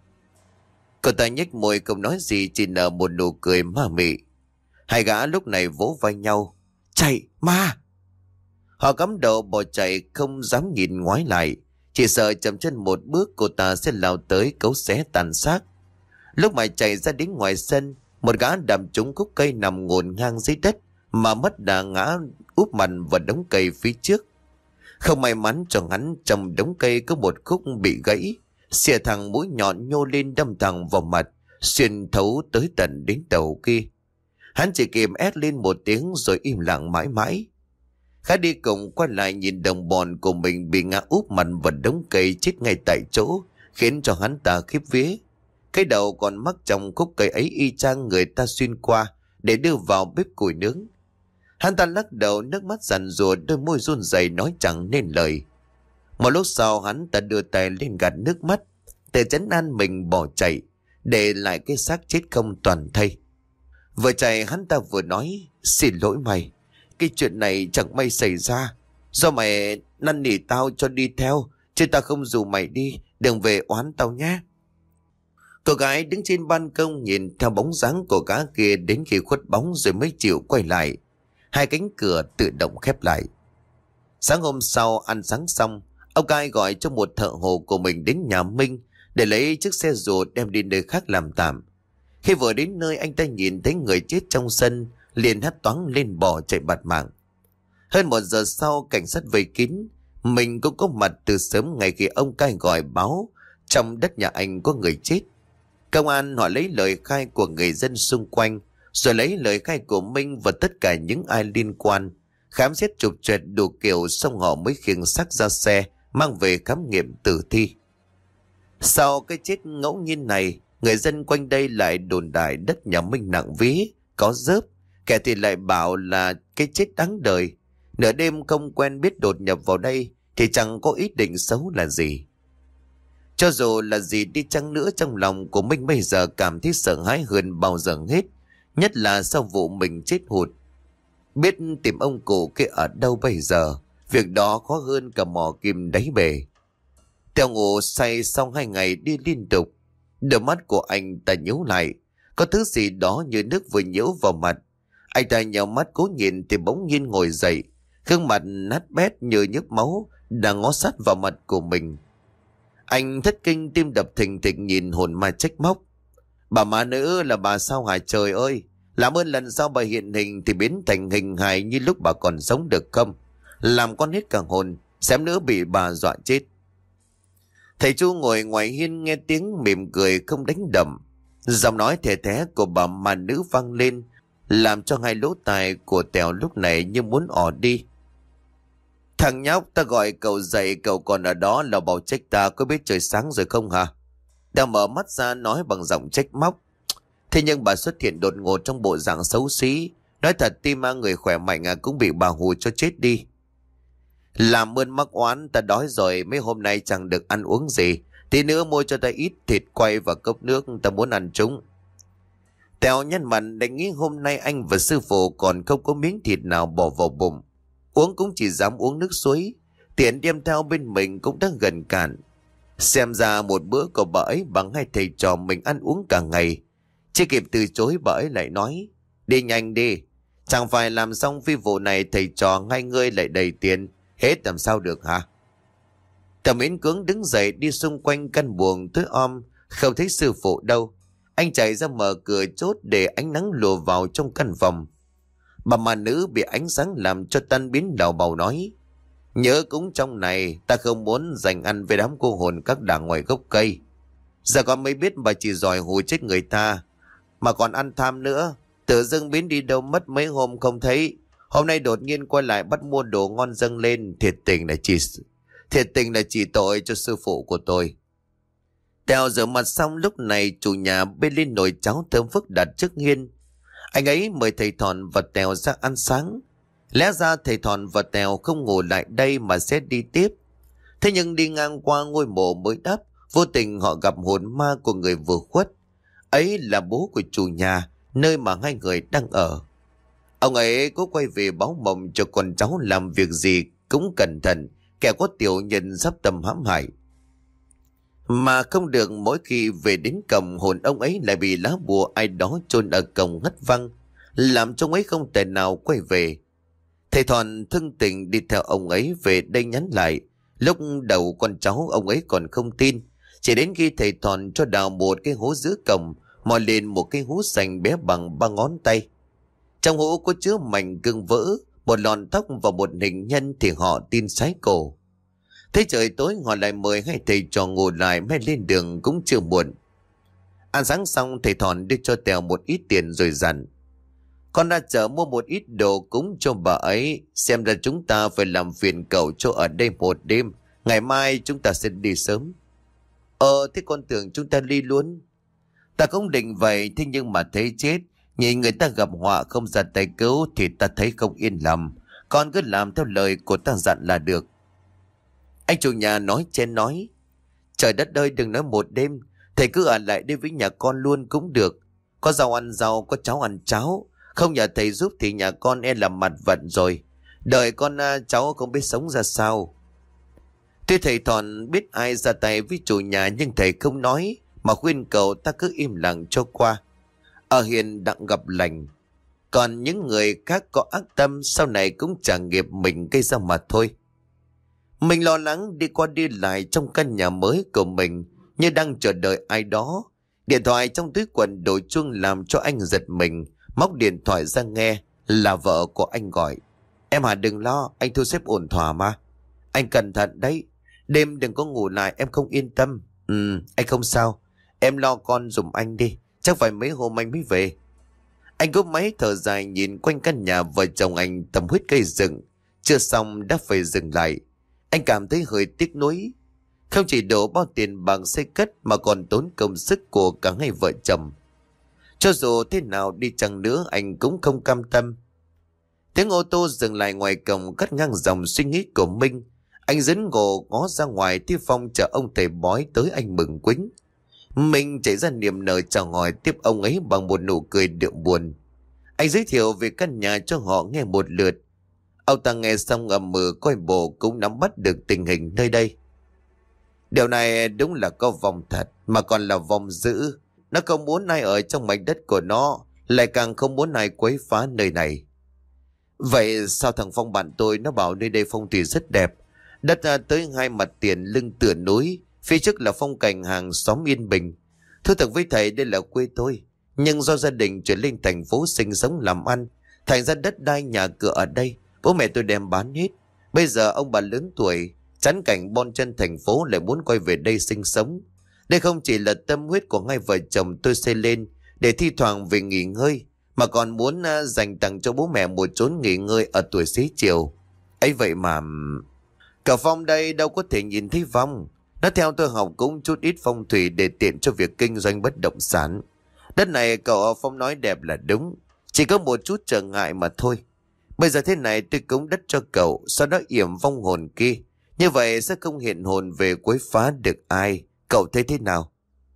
Cô ta nhếch môi không nói gì, chỉ nở một nụ cười ma mị. Hai gã lúc này vỗ vai nhau: chạy, ma! Họ cắm đầu bỏ chạy, không dám nhìn ngoái lại, chỉ sợ chậm chân một bước cô ta sẽ lao tới cấu xé tàn xác. Lúc mà chạy ra đến ngoài sân, một gã đạp trúng khúc cây nằm ngổn ngang dưới đất, mà mất đà ngã úp mặt vào đống cây phía trước. Không may mắn cho hắn, trong đống cây có một khúc bị gãy, xìa thẳng mũi nhọn nhô lên đâm thẳng vào mặt, xuyên thấu tới tận đến đầu kia. Hắn chỉ kịp ét lên một tiếng rồi im lặng mãi mãi. Khá đi cùng quay lại nhìn đồng bọn của mình bị ngã úp mặt vào đống cây chết ngay tại chỗ, khiến cho hắn ta khiếp vía. Cái đầu còn mắc trong khúc cây ấy y chang người ta xuyên qua để đưa vào bếp củi nướng. Hắn ta lắc đầu, nước mắt giàn rùa, đôi môi run rẩy nói chẳng nên lời. Một lúc sau hắn ta đưa tay lên gạt nước mắt, để trấn an mình bỏ chạy, để lại cái xác chết không toàn thây. Vừa chạy hắn ta vừa nói: xin lỗi mày, cái chuyện này chẳng may xảy ra, do mày năn nỉ tao cho đi theo, chứ tao không rủ mày đi, đừng về oán tao nhé. Cô gái đứng trên ban công nhìn theo bóng dáng của gã kia đến khi khuất bóng rồi mới chịu quay lại. Hai cánh cửa tự động khép lại. Sáng hôm sau ăn sáng xong, ông Cai gọi cho một thợ hồ của mình đến nhà Minh để lấy chiếc xe dù đem đi nơi khác làm tạm. Khi vừa đến nơi, anh ta nhìn thấy người chết trong sân, liền hét toáng lên bỏ chạy bạt mạng. Hơn một giờ sau, cảnh sát vây kín. Mình cũng có mặt từ sớm ngay khi ông Cai gọi báo trong đất nhà anh có người chết. Công an họ lấy lời khai của người dân xung quanh, rồi lấy lời khai của Minh và tất cả những ai liên quan, khám xét trục trẹt đủ kiểu, xong họ mới khiêng xác ra xe mang về khám nghiệm tử thi. Sau cái chết ngẫu nhiên này, người dân quanh đây lại đồn đại đất nhà Minh nặng vía, có rớp, kẻ thì lại bảo là cái chết đáng đời. Nửa đêm không quen biết đột nhập vào đây thì chẳng có ý định xấu là gì. Cho dù là gì đi chăng nữa, trong lòng của Minh bây giờ cảm thấy sợ hãi hơn bao giờ hết, nhất là sau vụ mình chết hụt. Biết tìm ông cụ kia ở đâu bây giờ, việc đó khó hơn cả mò kim đáy bể. Theo ngủ say sau hai ngày đi liên tục, đôi mắt của anh ta nhíu lại, có thứ gì đó như nước vừa nhiễu vào mặt. Anh ta nhào mắt cố nhìn thì bỗng nhiên ngồi dậy, gương mặt nát bét như nhức máu đang ngó sát vào mặt của mình. Anh thất kinh, tim đập thình thịch nhìn hồn ma trách móc: bà má nữ là bà sao hả trời ơi, làm ơn lần sau bà hiện hình thì biến thành hình hài như lúc bà còn sống được không? Làm con hết cả hồn, xém nữa bị bà dọa chết. Thầy Chu ngồi ngoài hiên nghe tiếng mỉm cười không đánh đập. Giọng nói thè thé của bà ma nữ vang lên, làm cho hai lỗ tai của Tèo lúc này như muốn ỏ đi. Thằng nhóc, ta gọi cậu dậy, cậu còn ở đó là bảo trách ta, có biết trời sáng rồi không hả? Tèo mở mắt ra nói bằng giọng trách móc: thế nhưng bà xuất hiện đột ngột trong bộ dạng xấu xí, nói thật tim ma người khỏe mạnh à cũng bị bà hù cho chết đi. Làm ơn mắc oán, ta đói rồi, mấy hôm nay chẳng được ăn uống gì, tí nữa mua cho ta ít thịt quay và cốc nước, ta muốn ăn chúng. Tèo nhăn mặt, đánh nghĩ hôm nay anh và sư phụ còn không có miếng thịt nào bỏ vào bụng, uống cũng chỉ dám uống nước suối, tiền đem theo bên mình cũng đã gần cạn. Xem ra một bữa của bà ấy bằng hai thầy trò mình ăn uống cả ngày. Chưa kịp từ chối, bà ấy lại nói: đi nhanh đi, chẳng phải làm xong phi vụ này thầy trò ngay ngươi lại đầy tiền, hết làm sao được hả? Tèo miễn cưỡng đứng dậy đi xung quanh căn buồng tối om, không thấy sư phụ đâu. Anh chạy ra mở cửa chốt để ánh nắng lùa vào trong căn phòng. Bà ma nữ bị ánh sáng làm cho tan biến lào bào nói: nhớ cũng trong này, ta không muốn dành ăn với đám cô hồn các đảng ngoài gốc cây. Giờ con mới biết bà chỉ giỏi hù chết người ta, mà còn ăn tham nữa. Tự dưng biến đi đâu mất mấy hôm không thấy, hôm nay đột nhiên quay lại bắt mua đồ ngon dâng lên, thiệt tình là chỉ thiệt tình là chỉ tội cho sư phụ của tôi. Tèo rửa mặt xong lúc này chủ nhà bê lên nồi cháo thơm phức đặt trước hiên. Anh ấy mời thầy Thòn và Tèo ra ăn sáng. Lẽ ra thầy Thòn và Tèo không ngủ lại đây mà sẽ đi tiếp. Thế nhưng đi ngang qua ngôi mộ mới đắp, vô tình họ gặp hồn ma của người vừa khuất. Ấy là bố của chủ nhà, nơi mà hai người đang ở. Ông ấy có quay về báo mộng cho con cháu làm việc gì cũng cẩn thận, kẻ có tiểu nhân sắp tầm hãm hại. Mà không được, mỗi khi về đến cổng, hồn ông ấy lại bị lá bùa ai đó chôn ở cổng ngất văng, làm cho ông ấy không thể nào quay về. Thầy Thòn thương tình đi theo ông ấy về đây nhắn lại. Lúc đầu con cháu ông ấy còn không tin, chỉ đến khi thầy Thòn cho đào một cái hố giữa cổng, mò lên một cái hố sành bé bằng ba ngón tay. Trong hố có chứa mảnh gương vỡ, một lọn tóc và một hình nhân, thì họ tin sái cổ. Thế trời tối họ lại mời hai thầy trò ngồi lại mới lên đường cũng chưa muộn. Ăn sáng xong thầy Thòn đưa cho Tèo một ít tiền rồi dặn: con ra chợ mua một ít đồ cúng cho bà ấy, xem ra chúng ta phải làm phiền cậu cho ở đây một đêm, ngày mai chúng ta sẽ đi sớm. Ờ thế con tưởng chúng ta đi luôn. Ta cũng định vậy, thế nhưng mà thấy chết, nhìn người ta gặp họa không ra tay cứu thì ta thấy không yên lòng. Con cứ làm theo lời của ta dặn là được. Anh chủ nhà nói chen nói: trời đất ơi, đừng nói một đêm, thầy cứ ở lại đây với nhà con luôn cũng được. Có rau ăn rau, có cháo ăn cháo. Không nhờ thầy giúp thì nhà con e làm mặt vận rồi. Đợi con cháu không biết sống ra sao. Tuy thầy Thòn biết ai ra tay với chủ nhà, nhưng thầy không nói, mà khuyên cậu ta cứ im lặng cho qua. Ở hiền đặng gặp lành. Còn những người khác có ác tâm, sau này cũng trả nghiệp mình gây ra mà thôi. Mình lo lắng đi qua đi lại trong căn nhà mới của mình, như đang chờ đợi ai đó. Điện thoại trong túi quần đổ chuông làm cho anh giật mình. Móc điện thoại ra nghe, là vợ của anh gọi: em à, đừng lo, anh thu xếp ổn thỏa mà. Anh cẩn thận đấy, đêm đừng có ngủ lại, em không yên tâm. Ừ, anh không sao, em lo con giùm anh đi, chắc phải mấy hôm anh mới về. Anh cúp máy thở dài nhìn quanh căn nhà vợ chồng anh tầm huyết cây rừng. Chưa xong đã phải dừng lại. Anh cảm thấy hơi tiếc nuối. Không chỉ đổ bao tiền bằng xây cất mà còn tốn công sức của cả hai vợ chồng. Cho dù thế nào đi chăng nữa anh cũng không cam tâm. Tiếng ô tô dừng lại ngoài cổng cắt ngang dòng suy nghĩ của Minh. Anh dẫn gồ ngó ra ngoài thì Phong chờ ông thầy bói tới, anh mừng quính. Minh chạy ra niềm nở chào hỏi tiếp ông ấy bằng một nụ cười đượm buồn. Anh giới thiệu về căn nhà cho họ nghe một lượt. Ông ta nghe xong ầm mừ, coi bộ cũng nắm bắt được tình hình nơi đây. Điều này đúng là có vong thật, mà còn là vong dữ. Nó không muốn ai ở trong mảnh đất của nó, lại càng không muốn ai quấy phá nơi này. Vậy sao thằng Phong bạn tôi nó bảo nơi đây phong thủy rất đẹp, đất à, tới hai mặt tiền lưng tựa núi, phía trước là phong cảnh hàng xóm yên bình. Thưa thật với thầy, đây là quê tôi, nhưng do gia đình chuyển lên thành phố sinh sống làm ăn, thành ra đất đai nhà cửa ở đây bố mẹ tôi đem bán hết. Bây giờ ông bà lớn tuổi, chán cảnh bon chân thành phố, lại muốn quay về đây sinh sống. Đây không chỉ là tâm huyết của hai vợ chồng tôi xây lên để thi thoảng về nghỉ ngơi, mà còn muốn uh, dành tặng cho bố mẹ một chốn nghỉ ngơi ở tuổi xế chiều. Ấy vậy mà cả Phong đây đâu có thể nhìn thấy vong. Nó theo tôi học cũng chút ít phong thủy để tiện cho việc kinh doanh bất động sản. Đất này cậu Phong nói đẹp là đúng, chỉ có một chút trở ngại mà thôi. Bây giờ thế này tôi cúng đất cho cậu, sau đó yểm vong hồn kia, như vậy sẽ không hiện hồn về quấy phá được ai. Cậu thấy thế nào?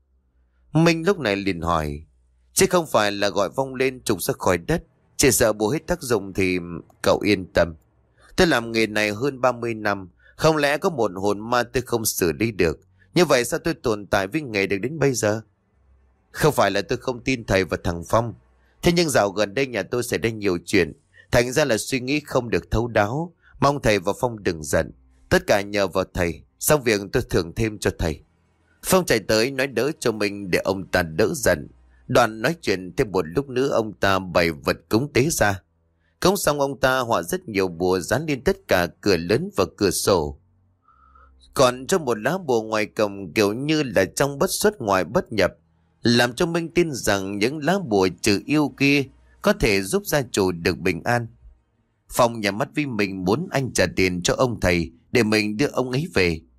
Minh lúc này liền hỏi: chứ không phải là gọi vong lên trục ra khỏi đất, chỉ sợ bùa hết tác dụng thì... Cậu yên tâm, tôi làm nghề này hơn ba mươi năm, không lẽ có một hồn ma tôi không xử lý được? Như vậy sao tôi tồn tại với nghề được đến bây giờ? Không phải là tôi không tin thầy và thằng Phong, thế nhưng dạo gần đây nhà tôi xảy ra nhiều chuyện, thành ra là suy nghĩ không được thấu đáo. Mong thầy và Phong đừng giận, tất cả nhờ vào thầy, xong việc tôi thưởng thêm cho thầy. Phong chạy tới nói đỡ cho mình để ông ta đỡ giận. Đoàn nói chuyện thêm một lúc nữa, ông ta bày vật cúng tế ra. Cúng xong ông ta họa rất nhiều bùa dán lên tất cả cửa lớn và cửa sổ. Còn cho một lá bùa ngoài cổng kiểu như là trong bất xuất ngoài bất nhập, làm cho Minh tin rằng những lá bùa trừ yêu kia có thể giúp gia chủ được bình an. Phong nhắm mắt vì mình muốn anh trả tiền cho ông thầy để mình đưa ông ấy về.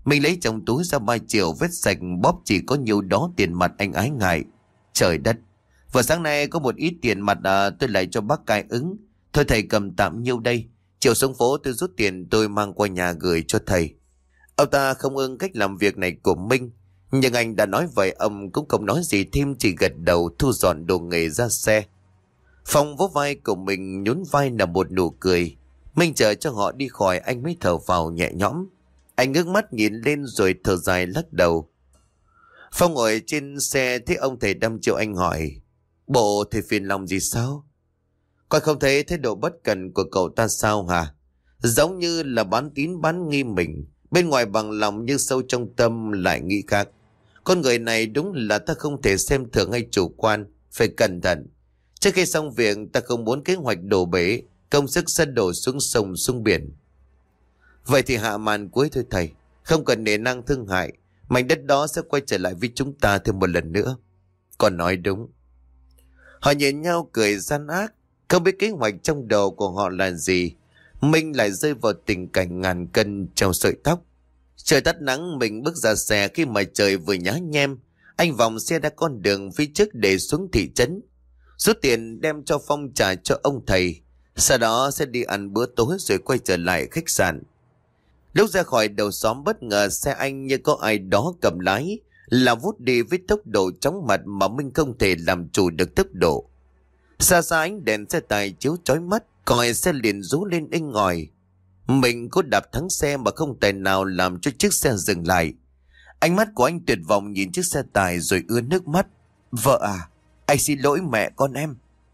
Mình lấy trong túi ra ba triệu vết sạch bóp chỉ có nhiều đó tiền mặt anh ái ngại. Trời đất, vừa sáng nay có một ít tiền mặt à, tôi lại cho bác cai ứng. Thôi thầy cầm tạm nhiêu đây. Chiều xuống phố tôi rút tiền tôi mang qua nhà gửi cho thầy. Ông ta không ưng cách làm việc này của Minh. Nhưng anh đã nói vậy ông cũng không nói gì thêm, chỉ gật đầu thu dọn đồ nghề ra xe. Phong vỗ vai của mình nhún vai là một nụ cười. Minh chờ cho họ đi khỏi anh mới thở vào nhẹ nhõm. Anh ngước mắt nhìn lên rồi thở dài lắc đầu. Phong ngồi trên xe thấy ông thầy đăm chiêu anh hỏi. Bộ thầy phiền lòng gì sao? Coi không thấy thái độ bất cần của cậu ta sao hả? Giống như là bán tín bán nghi mình. Bên ngoài bằng lòng nhưng sâu trong tâm lại nghĩ khác. Con người này đúng là ta không thể xem thường hay chủ quan. Phải cẩn thận. Trước khi xong việc ta không muốn kế hoạch đổ bể, công sức sẽ đổ xuống sông xuống biển. Vậy thì hạ màn cuối thôi thầy. Không cần nể năng thương hại. Mảnh đất đó sẽ quay trở lại với chúng ta thêm một lần nữa. Còn nói đúng. Họ nhìn nhau cười gian ác. Không biết kế hoạch trong đầu của họ là gì. Minh lại rơi vào tình cảnh ngàn cân treo sợi tóc. Trời tắt nắng, mình bước ra xe khi mà trời vừa nhá nhem. Anh vòng xe ra con đường phía trước để xuống thị trấn. Rút tiền đem cho Phong trả cho ông thầy. Sau đó sẽ đi ăn bữa tối rồi quay trở lại khách sạn. Lúc ra khỏi đầu xóm bất ngờ xe anh như có ai đó cầm lái, là vút đi với tốc độ chóng mặt mà Minh không thể làm chủ được tốc độ. Xa xa ánh đèn xe tài chiếu chói mắt, còi xe liền rú lên inh ỏi. Mình cố đạp thắng xe mà không tài nào làm cho chiếc xe dừng lại. Ánh mắt của anh tuyệt vọng nhìn chiếc xe tài rồi ứa nước mắt. Vợ à, anh xin lỗi mẹ con em.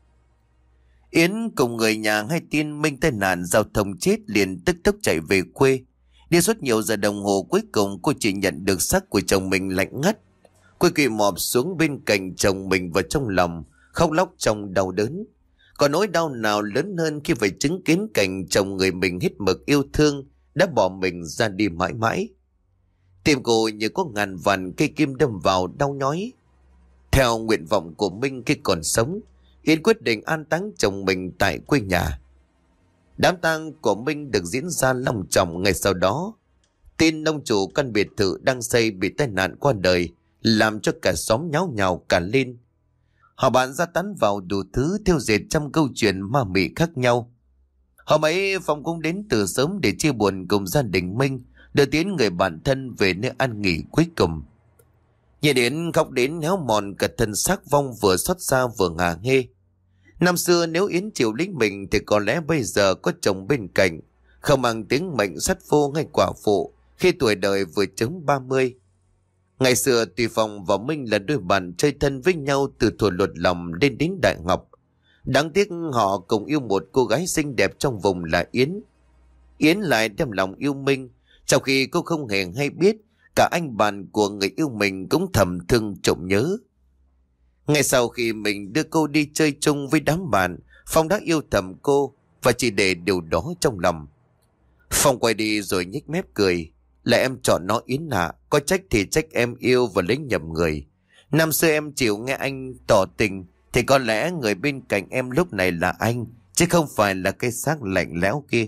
Yến cùng người nhà hay tin Minh tai nạn giao thông chết liền tức tốc chạy về quê. Đi suốt nhiều giờ đồng hồ cuối cùng cô chỉ nhận được xác của chồng mình lạnh ngắt. Cô quỳ mọp xuống bên cạnh chồng mình vào trong lòng, khóc lóc trong đau đớn. Còn nỗi đau nào lớn hơn khi phải chứng kiến cảnh chồng người mình hết mực yêu thương đã bỏ mình ra đi mãi mãi. Tim cô như có ngàn vạn cây kim đâm vào đau nhói. Theo nguyện vọng của Minh khi còn sống, Yến quyết định an táng chồng mình tại quê nhà. Đám tang của Minh được diễn ra long trọng. Ngày sau đó, tin ông chủ căn biệt thự đang xây bị tai nạn qua đời làm cho cả xóm nháo nhào cả lên. Họ bàn ra tán vào đủ thứ thiêu dệt trăm câu chuyện ma mị khác nhau. Hôm ấy Phong cũng đến từ sớm để chia buồn cùng gia đình Minh, đưa tiến người bạn thân về nơi an nghỉ cuối cùng. Nhìn đến khóc đến héo mòn cả thân xác Phong vừa xót xa vừa ngả nghê. Năm xưa nếu Yến chịu lính mình thì có lẽ bây giờ có chồng bên cạnh, không mang tiếng mệnh sắt phu hay quả phụ khi tuổi đời vừa chấm ba mươi. Ngày xưa tuy Phong và Minh là đôi bạn chơi thân với nhau từ thuở luật lòng lên đến đại học. Đáng tiếc họ cùng yêu một cô gái xinh đẹp trong vùng là Yến. Yến lại đem lòng yêu Minh, trong khi cô không hề hay biết cả anh bạn của người yêu mình cũng thầm thương trộm nhớ. Ngay sau khi mình đưa cô đi chơi chung với đám bạn, Phong đã yêu thầm cô và chỉ để điều đó trong lòng. Phong quay đi rồi nhếch mép cười. Là em chọn nó Yến ạ, có trách thì trách em yêu và lấy nhầm người. Năm xưa em chịu nghe anh tỏ tình thì có lẽ người bên cạnh em lúc này là anh, chứ không phải là cái xác lạnh lẽo kia.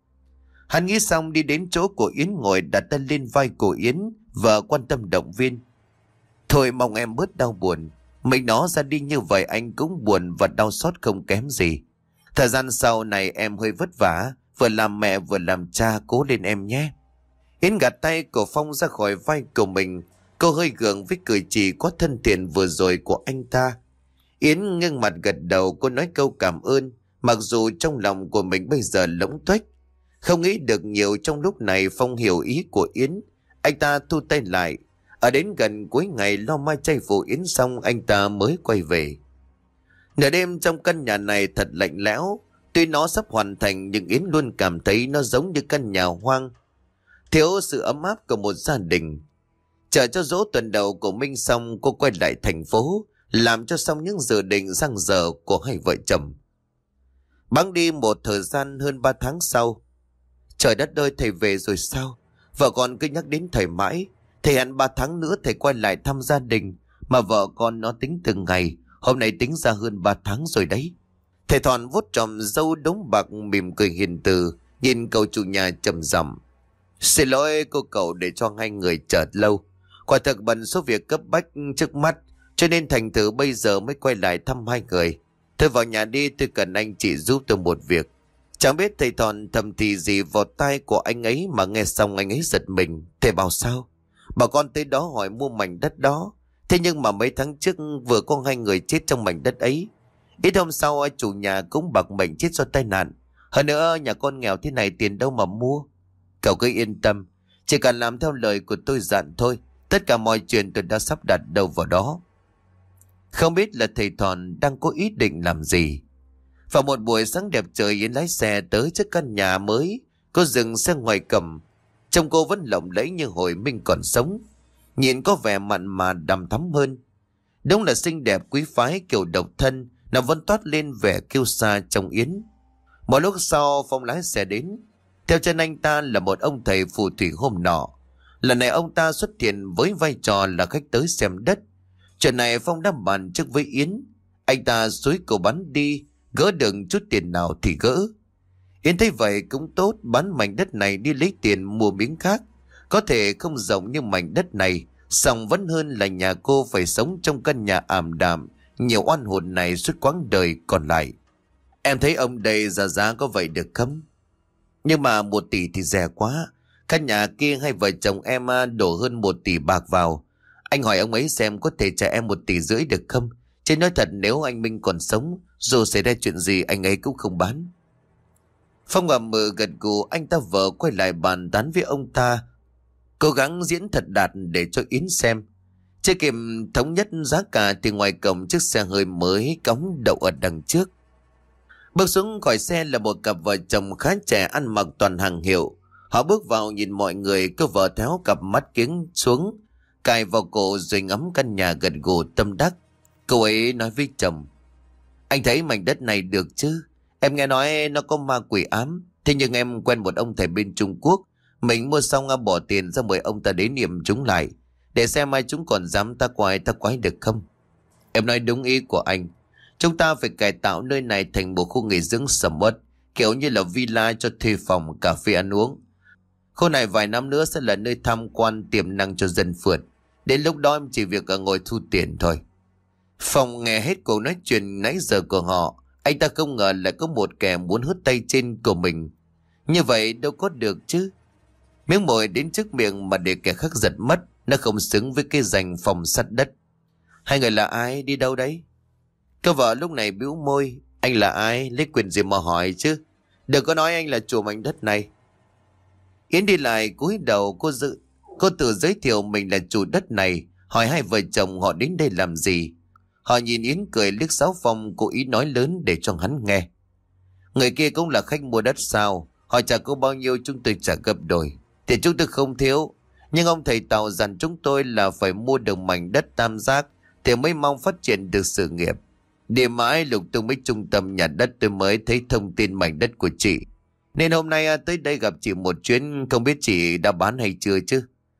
Hắn nghĩ xong đi đến chỗ của Yến ngồi, đặt tay lên vai của Yến và quan tâm động viên. Thôi mong em bớt đau buồn. Mình nó ra đi như vậy anh cũng buồn và đau xót không kém gì. Thời gian sau này em hơi vất vả, vừa làm mẹ vừa làm cha, cố lên em nhé. Yến gạt tay của Phong ra khỏi vai của mình. Cô hơi gượng với cử chỉ quá thân thiện vừa rồi của anh ta. Yến ngưng mặt gật đầu. Cô nói câu cảm ơn, mặc dù trong lòng của mình bây giờ lỗng tuếch. Không nghĩ được nhiều trong lúc này. Phong hiểu ý của Yến. Anh ta thu tay lại. Ở đến gần cuối ngày lo mai chay phụ Yến xong, anh ta mới quay về. Nửa đêm trong căn nhà này thật lạnh lẽo. Tuy nó sắp hoàn thành nhưng Yến luôn cảm thấy nó giống như căn nhà hoang, thiếu sự ấm áp của một gia đình. Chờ cho dỗ tuần đầu của Minh xong, cô quay lại thành phố, làm cho xong những dự định dang dở của hai vợ chồng. Bẵng đi một thời gian hơn ba tháng sau. Trời đất ơi, thầy về rồi sao? Vợ con cứ nhắc đến thầy mãi. Thầy hẹn ba tháng nữa thầy quay lại thăm gia đình, mà vợ con nó tính từng ngày. Hôm nay tính ra hơn ba tháng rồi đấy. Thầy Thọn vuốt tròm râu đống bạc mỉm cười hiền từ, nhìn cậu chủ nhà trầm giọng. Xin lỗi cô cậu để cho hai người chờ lâu. Quả thực bận số việc cấp bách trước mắt, cho nên thành thử bây giờ mới quay lại thăm hai người. Thôi vào nhà đi, tôi cần anh chị giúp tôi một việc. Chẳng biết thầy Thòn thầm thì gì vào tai của anh ấy mà nghe xong anh ấy giật mình. Thầy bảo sao? Bà con tới đó hỏi mua mảnh đất đó. Thế nhưng mà mấy tháng trước vừa có hai người chết trong mảnh đất ấy. Ít hôm sau chủ nhà cũng bạc mệnh chết do tai nạn. Hơn nữa nhà con nghèo thế này tiền đâu mà mua. Cậu cứ yên tâm, chỉ cần làm theo lời của tôi dặn thôi. Tất cả mọi chuyện tôi đã sắp đặt đâu vào đó. Không biết là thầy Thòn đang có ý định làm gì. Vào một buổi sáng đẹp trời, Yến lái xe tới trước căn nhà mới. Cô dừng xe ngoài cầm. Trông cô vẫn lộng lẫy như hồi mình còn sống. Nhìn có vẻ mặn mà đằm thắm hơn. Đúng là xinh đẹp quý phái kiểu độc thân. Nó vẫn toát lên vẻ kiêu sa trong Yến. Một lúc sau Phong lái xe đến. Theo chân anh ta là một ông thầy phù thủy hôm nọ. Lần này ông ta xuất hiện với vai trò là khách tới xem đất. Chuyện này Phong đã bàn trước với Yến. Anh ta xúi cô bán đi, gỡ được chút tiền nào thì gỡ. Yến thấy vậy cũng tốt, bán mảnh đất này đi lấy tiền mua miếng khác. Có thể không rộng như mảnh đất này, song vẫn hơn là nhà cô phải sống trong căn nhà ảm đạm, nhiều oan hồn này suốt quãng đời còn lại. Em thấy ông đây ra giá có vậy được không? Nhưng mà một tỷ thì rẻ quá. Căn nhà kia hai vợ chồng em đổ hơn một tỷ bạc vào. Anh hỏi ông ấy xem có thể trả em một tỷ rưỡi được không? Chứ nói thật nếu anh Minh còn sống, dù xảy ra chuyện gì anh ấy cũng không bán. Phong ậm mờ gật gù, anh ta vợ quay lại bàn tán với ông ta. Cố gắng diễn thật đạt để cho Yến xem. Chưa kịp thống nhất giá cả thì ngoài cổng chiếc xe hơi mới cõng đậu ở đằng trước. Bước xuống khỏi xe là một cặp vợ chồng khá trẻ ăn mặc toàn hàng hiệu. Họ bước vào nhìn mọi người, cô vợ tháo cặp mắt kiếng xuống, cài vào cổ rồi ngắm căn nhà gật gù tâm đắc. Cô ấy nói với chồng: Anh thấy mảnh đất này được chứ? Em nghe nói nó có ma quỷ ám. Thế nhưng em quen một ông thầy bên Trung Quốc. Mình mua xong bỏ tiền ra mời ông ta đến niệm chúng lại, để xem ai chúng còn dám ta quái ta quái được không. Em nói đúng ý của anh. Chúng ta phải cải tạo nơi này thành một khu nghỉ dưỡng sầm uất, kiểu như là villa cho thuê phòng, cà phê ăn uống. Khu này vài năm nữa sẽ là nơi tham quan tiềm năng cho dân phượt. Đến lúc đó em chỉ việc ở ngồi thu tiền thôi. Phong nghe hết cuộc nói chuyện nãy giờ của họ. Anh ta không ngờ lại có một kẻ muốn hớt tay trên của mình. Như vậy đâu có được chứ. Miếng mồi đến trước miệng mà để kẻ khác giật mất, nó không xứng với cái danh phòng sắt đất. Hai người là ai, đi đâu đấy? Cô vợ lúc này bĩu môi. Anh là ai, lấy quyền gì mà hỏi chứ? Đừng có nói anh là chủ mảnh đất này. Yến đi lại cúi đầu, cô dự cô tự giới thiệu mình là chủ đất này, hỏi hai vợ chồng họ đến đây làm gì. Họ nhìn Yến cười liếc xáo Phong, cố ý nói lớn để cho hắn nghe. Người kia cũng là khách mua đất sao? Họ trả có bao nhiêu chúng tôi trả gấp đôi. Thì chúng tôi không thiếu, nhưng ông thầy Tàu dặn chúng tôi là phải mua được mảnh đất tam giác thì mới mong phát triển được sự nghiệp. Đi mãi lục tung mấy trung tâm nhà đất tôi mới thấy thông tin mảnh đất của chị. Nên hôm nay tới đây gặp chị một chuyến, không biết chị đã bán hay chưa chứ?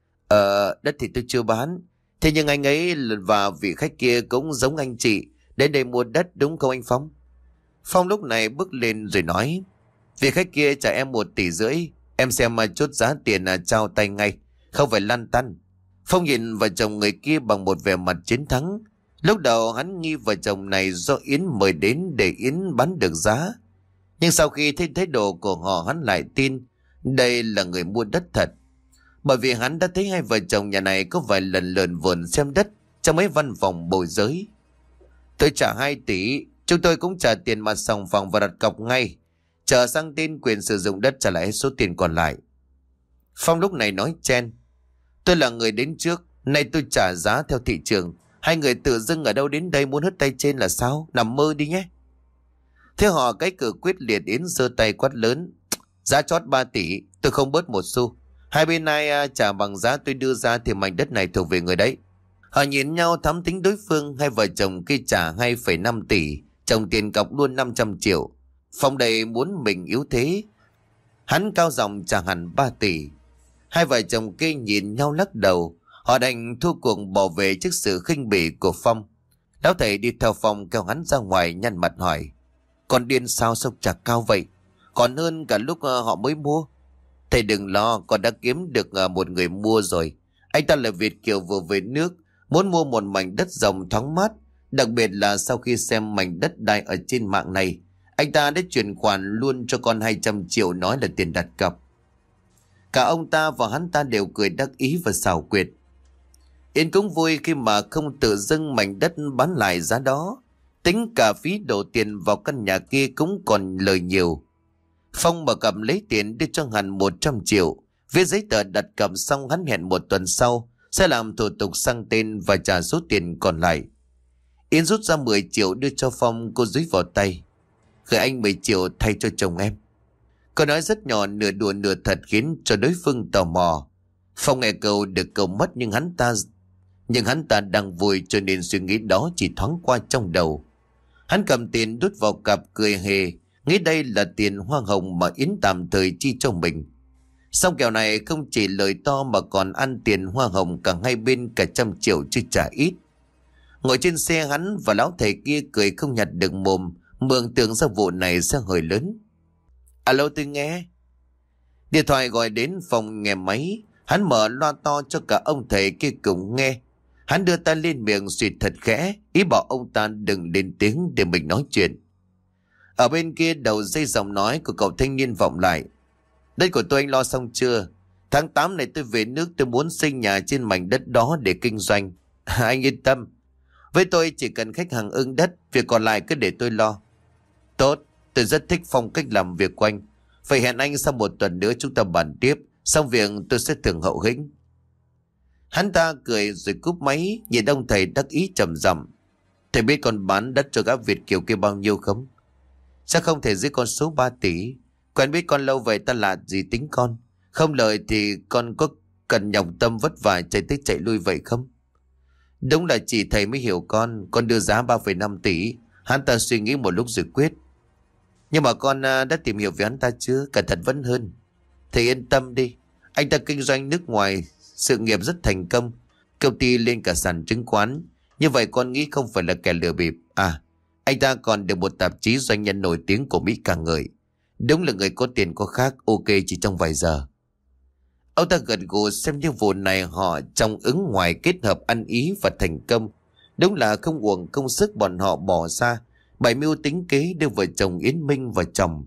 Ờ, đất thì tôi chưa bán. Thế nhưng anh ấy và vị khách kia cũng giống anh chị, đến đây mua đất đúng không anh Phong? Phong lúc này bước lên rồi nói: Vị khách kia trả em một tỷ rưỡi. Em xem mà chốt giá tiền là trao tay ngay, không phải lăn tăn. Phong nhìn vợ chồng người kia bằng một vẻ mặt chiến thắng. Lúc đầu hắn nghi vợ chồng này do Yến mời đến để Yến bán được giá. Nhưng sau khi thấy thái độ của họ, hắn lại tin đây là người mua đất thật. Bởi vì hắn đã thấy hai vợ chồng nhà này có vài lần lượn vườn xem đất trong mấy văn phòng môi giới. Tôi trả hai tỷ, chúng tôi cũng trả tiền mặt sòng phòng và đặt cọc ngay. Chờ sang tên quyền sử dụng đất trả lại số tiền còn lại. Phong lúc này nói chen: Tôi là người đến trước, nay tôi trả giá theo thị trường. Hai người tự dưng ở đâu đến đây muốn hất tay trên là sao? Nằm mơ đi nhé. Thế họ cái cử quyết liệt, Yến giơ tay quát lớn: Giá chót ba tỷ, tôi không bớt một xu. Hai bên ai trả bằng giá tôi đưa ra thì mảnh đất này thuộc về người đấy. Họ nhìn nhau thắm tính đối phương. Hai vợ chồng kia trả hai phẩy năm tỷ, chồng tiền cọc luôn năm trăm triệu. Phong đây muốn mình yếu thế, hắn cao giọng trả hẳn ba tỷ. Hai vợ chồng kia nhìn nhau lắc đầu. Họ đành thua cuộc bỏ về trước sự khinh bỉ của Phong. Lão thầy đi theo Phong kéo hắn ra ngoài, nhăn mặt hỏi: Còn điên sao, sao trả cao vậy? Còn hơn cả lúc họ mới mua. Thầy đừng lo, con đã kiếm được à, một người mua rồi. Anh ta là Việt kiều vừa về nước, muốn mua một mảnh đất rộng thoáng mát. Đặc biệt là sau khi xem mảnh đất đai ở trên mạng này, anh ta đã chuyển khoản luôn cho con hai trăm triệu nói là tiền đặt cọc. Cả ông ta và hắn ta đều cười đắc ý và xảo quyệt. Yến cũng vui khi mà không tự dưng mảnh đất bán lại giá đó. Tính cả phí đổ tiền vào căn nhà kia cũng còn lời nhiều. Phong mở cặp lấy tiền đưa cho hắn một trăm triệu. Viết giấy tờ đặt cặp xong, hắn hẹn một tuần sau sẽ làm thủ tục sang tên và trả số tiền còn lại. Yến rút ra mười triệu đưa cho Phong, cô dúi vào tay. Gửi anh mười triệu thay cho chồng em. Câu nói rất nhỏ, nửa đùa nửa thật, khiến cho đối phương tò mò. Phong nghe câu được câu mất, nhưng hắn ta nhưng hắn ta đang vui cho nên suy nghĩ đó chỉ thoáng qua trong đầu. Hắn cầm tiền đút vào cặp cười hề, nghĩ đây là tiền hoa hồng mà Yến tạm thời chi cho mình. Xong kèo này không chỉ lời to mà còn ăn tiền hoa hồng cả hai bên cả trăm triệu chứ chả ít. Ngồi trên xe, hắn và lão thầy kia cười không nhặt được mồm, mường tượng ra vụ này sẽ hơi lớn. Alo, tôi nghe. Điện thoại gọi đến. Phòng nghe máy, hắn mở loa to cho cả ông thầy kia cùng nghe. Hắn đưa tay lên miệng suýt thật khẽ, ý bảo ông ta đừng lên tiếng để mình nói chuyện. Ở bên kia đầu dây giọng nói của cậu thanh niên vọng lại. Đất của tôi anh lo xong chưa? Tháng tám này tôi về nước, tôi muốn xây nhà trên mảnh đất đó để kinh doanh. Anh yên tâm, với tôi chỉ cần khách hàng ưng đất, việc còn lại cứ để tôi lo. Tốt, tôi rất thích phong cách làm việc của anh. Vậy hẹn anh sau một tuần nữa chúng ta bàn tiếp. Xong việc tôi sẽ thưởng hậu hĩnh. Hắn ta cười rồi cúp máy, nhìn ông thầy đắc ý trầm giọng. Thầy biết con bán đất cho gã Việt kiều kia bao nhiêu không? Sao không thể dưới con số ba tỷ? Quen biết con lâu vậy ta là gì tính con? Không lời thì con có cần nhọc tâm vất vả chạy tới chạy lui vậy không? Đúng là chỉ thầy mới hiểu con. Con đưa giá ba phẩy năm tỷ. Hắn ta suy nghĩ một lúc rồi quyết. Nhưng mà con đã tìm hiểu về hắn ta chưa? Cẩn thận vẫn hơn. Thầy yên tâm đi, anh ta kinh doanh nước ngoài, sự nghiệp rất thành công, công ty lên cả sàn chứng khoán. Như vậy con nghĩ không phải là kẻ lừa bịp. À, anh ta còn được một tạp chí doanh nhân nổi tiếng của Mỹ ca ngợi. Đúng là người có tiền có khác, ok chỉ trong vài giờ. Ông ta gật gù, xem như vụ này họ trong ứng ngoài kết hợp ăn ý và thành công. Đúng là không uổng công sức bọn họ bỏ ra bày mưu tính kế đưa vợ chồng Yến Minh vào chồng.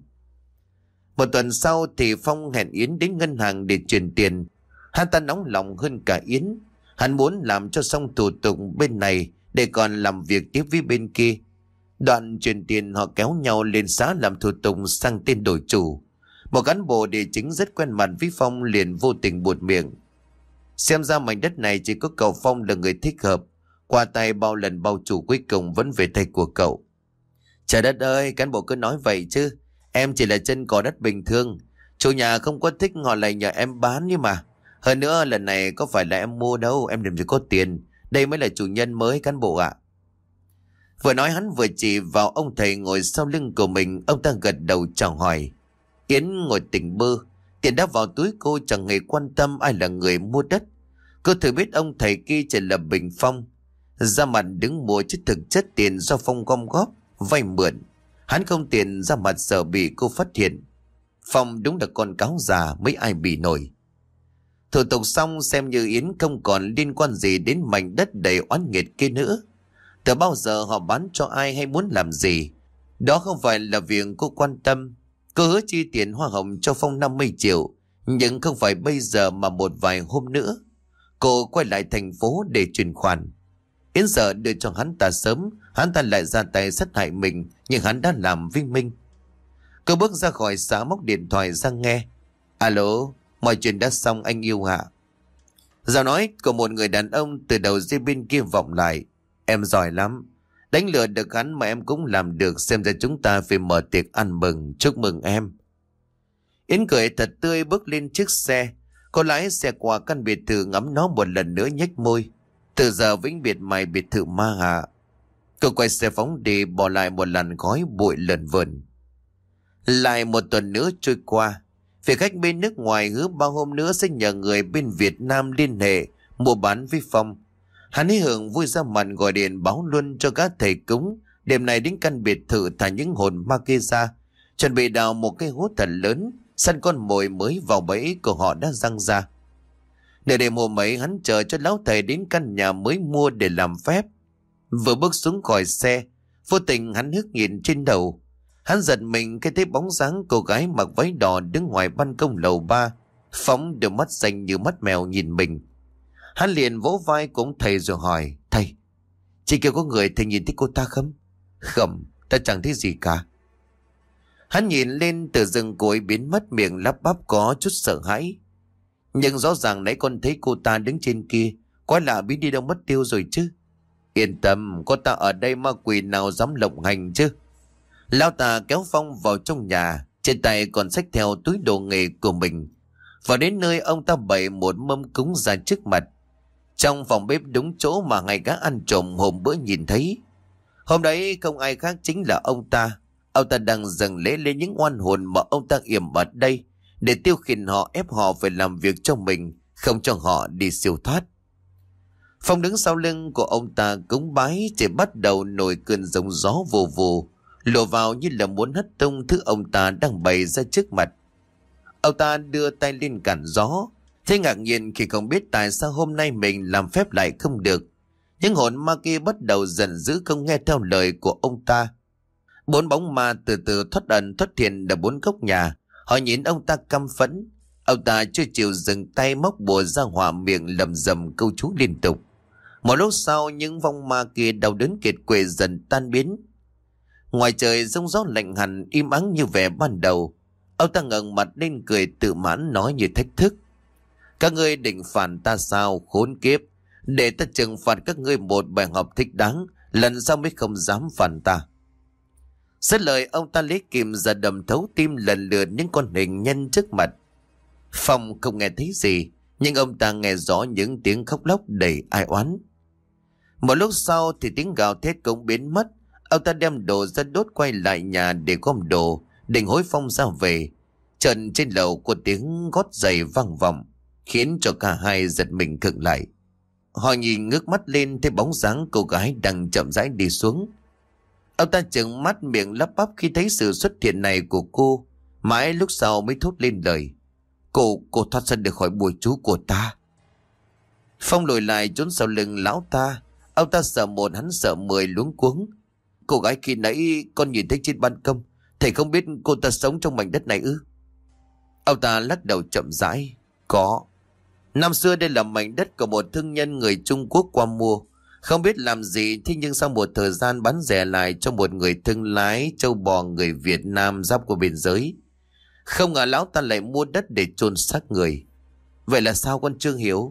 Một tuần sau thì Phong hẹn Yến đến ngân hàng để chuyển tiền. Hắn ta nóng lòng hơn cả Yến. Hắn muốn làm cho xong thủ tục bên này để còn làm việc tiếp với bên kia. Đoạn chuyển tiền họ kéo nhau lên xã làm thủ tục sang tên đổi chủ. Một cán bộ địa chính rất quen mặt với Phong liền vô tình buột miệng. Xem ra mảnh đất này chỉ có cậu Phong là người thích hợp. Qua tay bao lần bao chủ cuối cùng vẫn về tay của cậu. Trời đất ơi, cán bộ cứ nói vậy chứ. Em chỉ là chân cỏ đất bình thường. Chủ nhà không có thích họ lại nhờ em bán nhưng mà. Hơn nữa lần này có phải là em mua đâu, em làm gì có tiền. Đây mới là chủ nhân mới cán bộ ạ. Vừa nói hắn vừa chỉ vào ông thầy ngồi sau lưng của mình. Ông ta gật đầu chào hỏi. Yến ngồi tỉnh bơ. Tiền đã vào túi cô, chẳng hề quan tâm ai là người mua đất. Cô thử biết ông thầy kia chỉ là Bình Phong. Ra mặt đứng mua chứ thực chất tiền do Phong gom góp, vay mượn. Hắn không tiền ra mặt sợ bị cô phát hiện. Phong đúng là con cáo già, mấy ai bị nổi. Thủ tục xong xem như Yến không còn liên quan gì đến mảnh đất đầy oán nghiệt kia nữa. Từ bao giờ họ bán cho ai hay muốn làm gì, đó không phải là việc cô quan tâm. Cô hứa chi tiền hoa hồng cho Phong năm mươi triệu, nhưng không phải bây giờ mà một vài hôm nữa. Cô quay lại thành phố để chuyển khoản. Yến sợ đưa cho hắn ta sớm, hắn ta lại ra tay sát hại mình, nhưng hắn đã làm với Minh. Cô bước ra khỏi xã móc điện thoại ra nghe. Alo, mọi chuyện đã xong anh yêu ạ. Giọng nói của một người đàn ông từ đầu dây bên kia vọng lại. Em giỏi lắm. Đánh lừa được hắn mà em cũng làm được, xem ra chúng ta phải mở tiệc ăn mừng, chúc mừng em. Yến cười thật tươi bước lên chiếc xe. Cô lái xe qua căn biệt thự ngắm nó một lần nữa nhếch môi. Từ giờ vĩnh biệt mày biệt thự ma hạ. Cô quay xe phóng đi, bỏ lại một làn khói bụi lợn vờn. Lại một tuần nữa trôi qua. Phía khách bên nước ngoài hứa bao hôm nữa sẽ nhờ người bên Việt Nam liên hệ mua bán với Phong. Hắn ấy hưởng vui ra mặt gọi điện báo luôn cho các thầy cúng. Đêm này đến căn biệt thự thả những hồn ma kia ra, chuẩn bị đào một cái hố thật lớn, săn con mồi mới vào bẫy của họ đã răng ra. Nửa đêm hôm ấy hắn chờ cho lão thầy đến căn nhà mới mua để làm phép. Vừa bước xuống khỏi xe, vô tình hắn ngước nhìn trên đầu. Hắn giật mình khi thấy bóng dáng cô gái mặc váy đỏ đứng ngoài ban công lầu ba, phóng đôi mắt xanh như mắt mèo nhìn mình. Hắn liền vỗ vai của ông thầy rồi hỏi: Thầy, chị kêu có người, thầy nhìn thấy cô ta không? Không, ta chẳng thấy gì cả. Hắn nhìn lên, từ rừng cối biến mất, miệng lắp bắp có chút sợ hãi. Nhưng rõ ràng nãy con thấy cô ta đứng trên kia, quái lạ biến đi đâu mất tiêu rồi chứ. Yên tâm, có ta ở đây ma quỷ nào dám lộng hành chứ. Lão ta kéo Phong vào trong nhà, trên tay còn xách theo túi đồ nghề của mình. Và đến nơi ông ta bày một mâm cúng ra trước mặt. Trong phòng bếp đúng chỗ mà ngày gã ăn trộm hôm bữa nhìn thấy. Hôm đấy không ai khác chính là ông ta. Ông ta đang dâng lễ lên những oan hồn mà ông ta yểm ở đây, để tiêu khiển họ, ép họ phải làm việc cho mình, không cho họ đi siêu thoát. Phong đứng sau lưng của ông ta cúng bái, chỉ bắt đầu nổi cơn giông gió vù vù, lộ vào như là muốn hất tung thứ ông ta đang bày ra trước mặt. Ông ta đưa tay lên cản gió, thế ngạc nhiên khi không biết tại sao hôm nay mình làm phép lại không được. Những hồn ma kia bắt đầu giận dữ không nghe theo lời của ông ta. Bốn bóng ma từ từ thoát ẩn thoát hiện ở bốn góc nhà. Họ nhìn ông ta căm phẫn. Ông ta chưa chịu dừng tay, móc bùa ra hỏa miệng lầm rầm câu chú liên tục. Một lúc sau những vong ma kia đau đớn kiệt quệ dần tan biến. Ngoài trời giông gió lạnh hẳn, im ắng như vẻ ban đầu. Ông ta ngẩng mặt lên cười tự mãn, nói như thách thức: Các ngươi định phản ta sao, khốn kiếp. Để ta trừng phạt các ngươi một bài học thích đáng, lần sau mới không dám phản ta. Xét lời, ông ta lấy kìm ra đầm thấu tim lần lượt những con hình nhân trước mặt. Phong không nghe thấy gì, nhưng ông ta nghe rõ những tiếng khóc lóc đầy ai oán. Một lúc sau thì tiếng gào thét cũng biến mất. Ông ta đem đồ ra đốt, quay lại nhà để gom đồ, định hối Phong ra về. Trần trên lầu có tiếng gót giày vang vọng, khiến cho cả hai giật mình khựng lại. Họ nhìn ngước mắt lên, thấy bóng dáng cô gái đang chậm rãi đi xuống. Ông ta trừng mắt, miệng lắp bắp khi thấy sự xuất hiện này của cô. Mãi lúc sau mới thốt lên lời: Cô, cô thoát ra được khỏi bùa chú của ta. Phong lùi lại trốn sau lưng lão ta. Ông ta sợ một, hắn sợ mười, luống cuống. Cô gái khi nãy con nhìn thấy trên ban công, thầy không biết cô ta sống trong mảnh đất này ư? Ông ta lắc đầu chậm rãi: Có. Năm xưa đây là mảnh đất của một thương nhân người Trung Quốc qua mua. Không biết làm gì, thế nhưng sau một thời gian bán rẻ lại cho một người thương lái châu bò người Việt Nam giáp qua biên giới. Không ngờ lão ta lại mua đất để chôn xác người. Vậy là sao con chưa hiểu?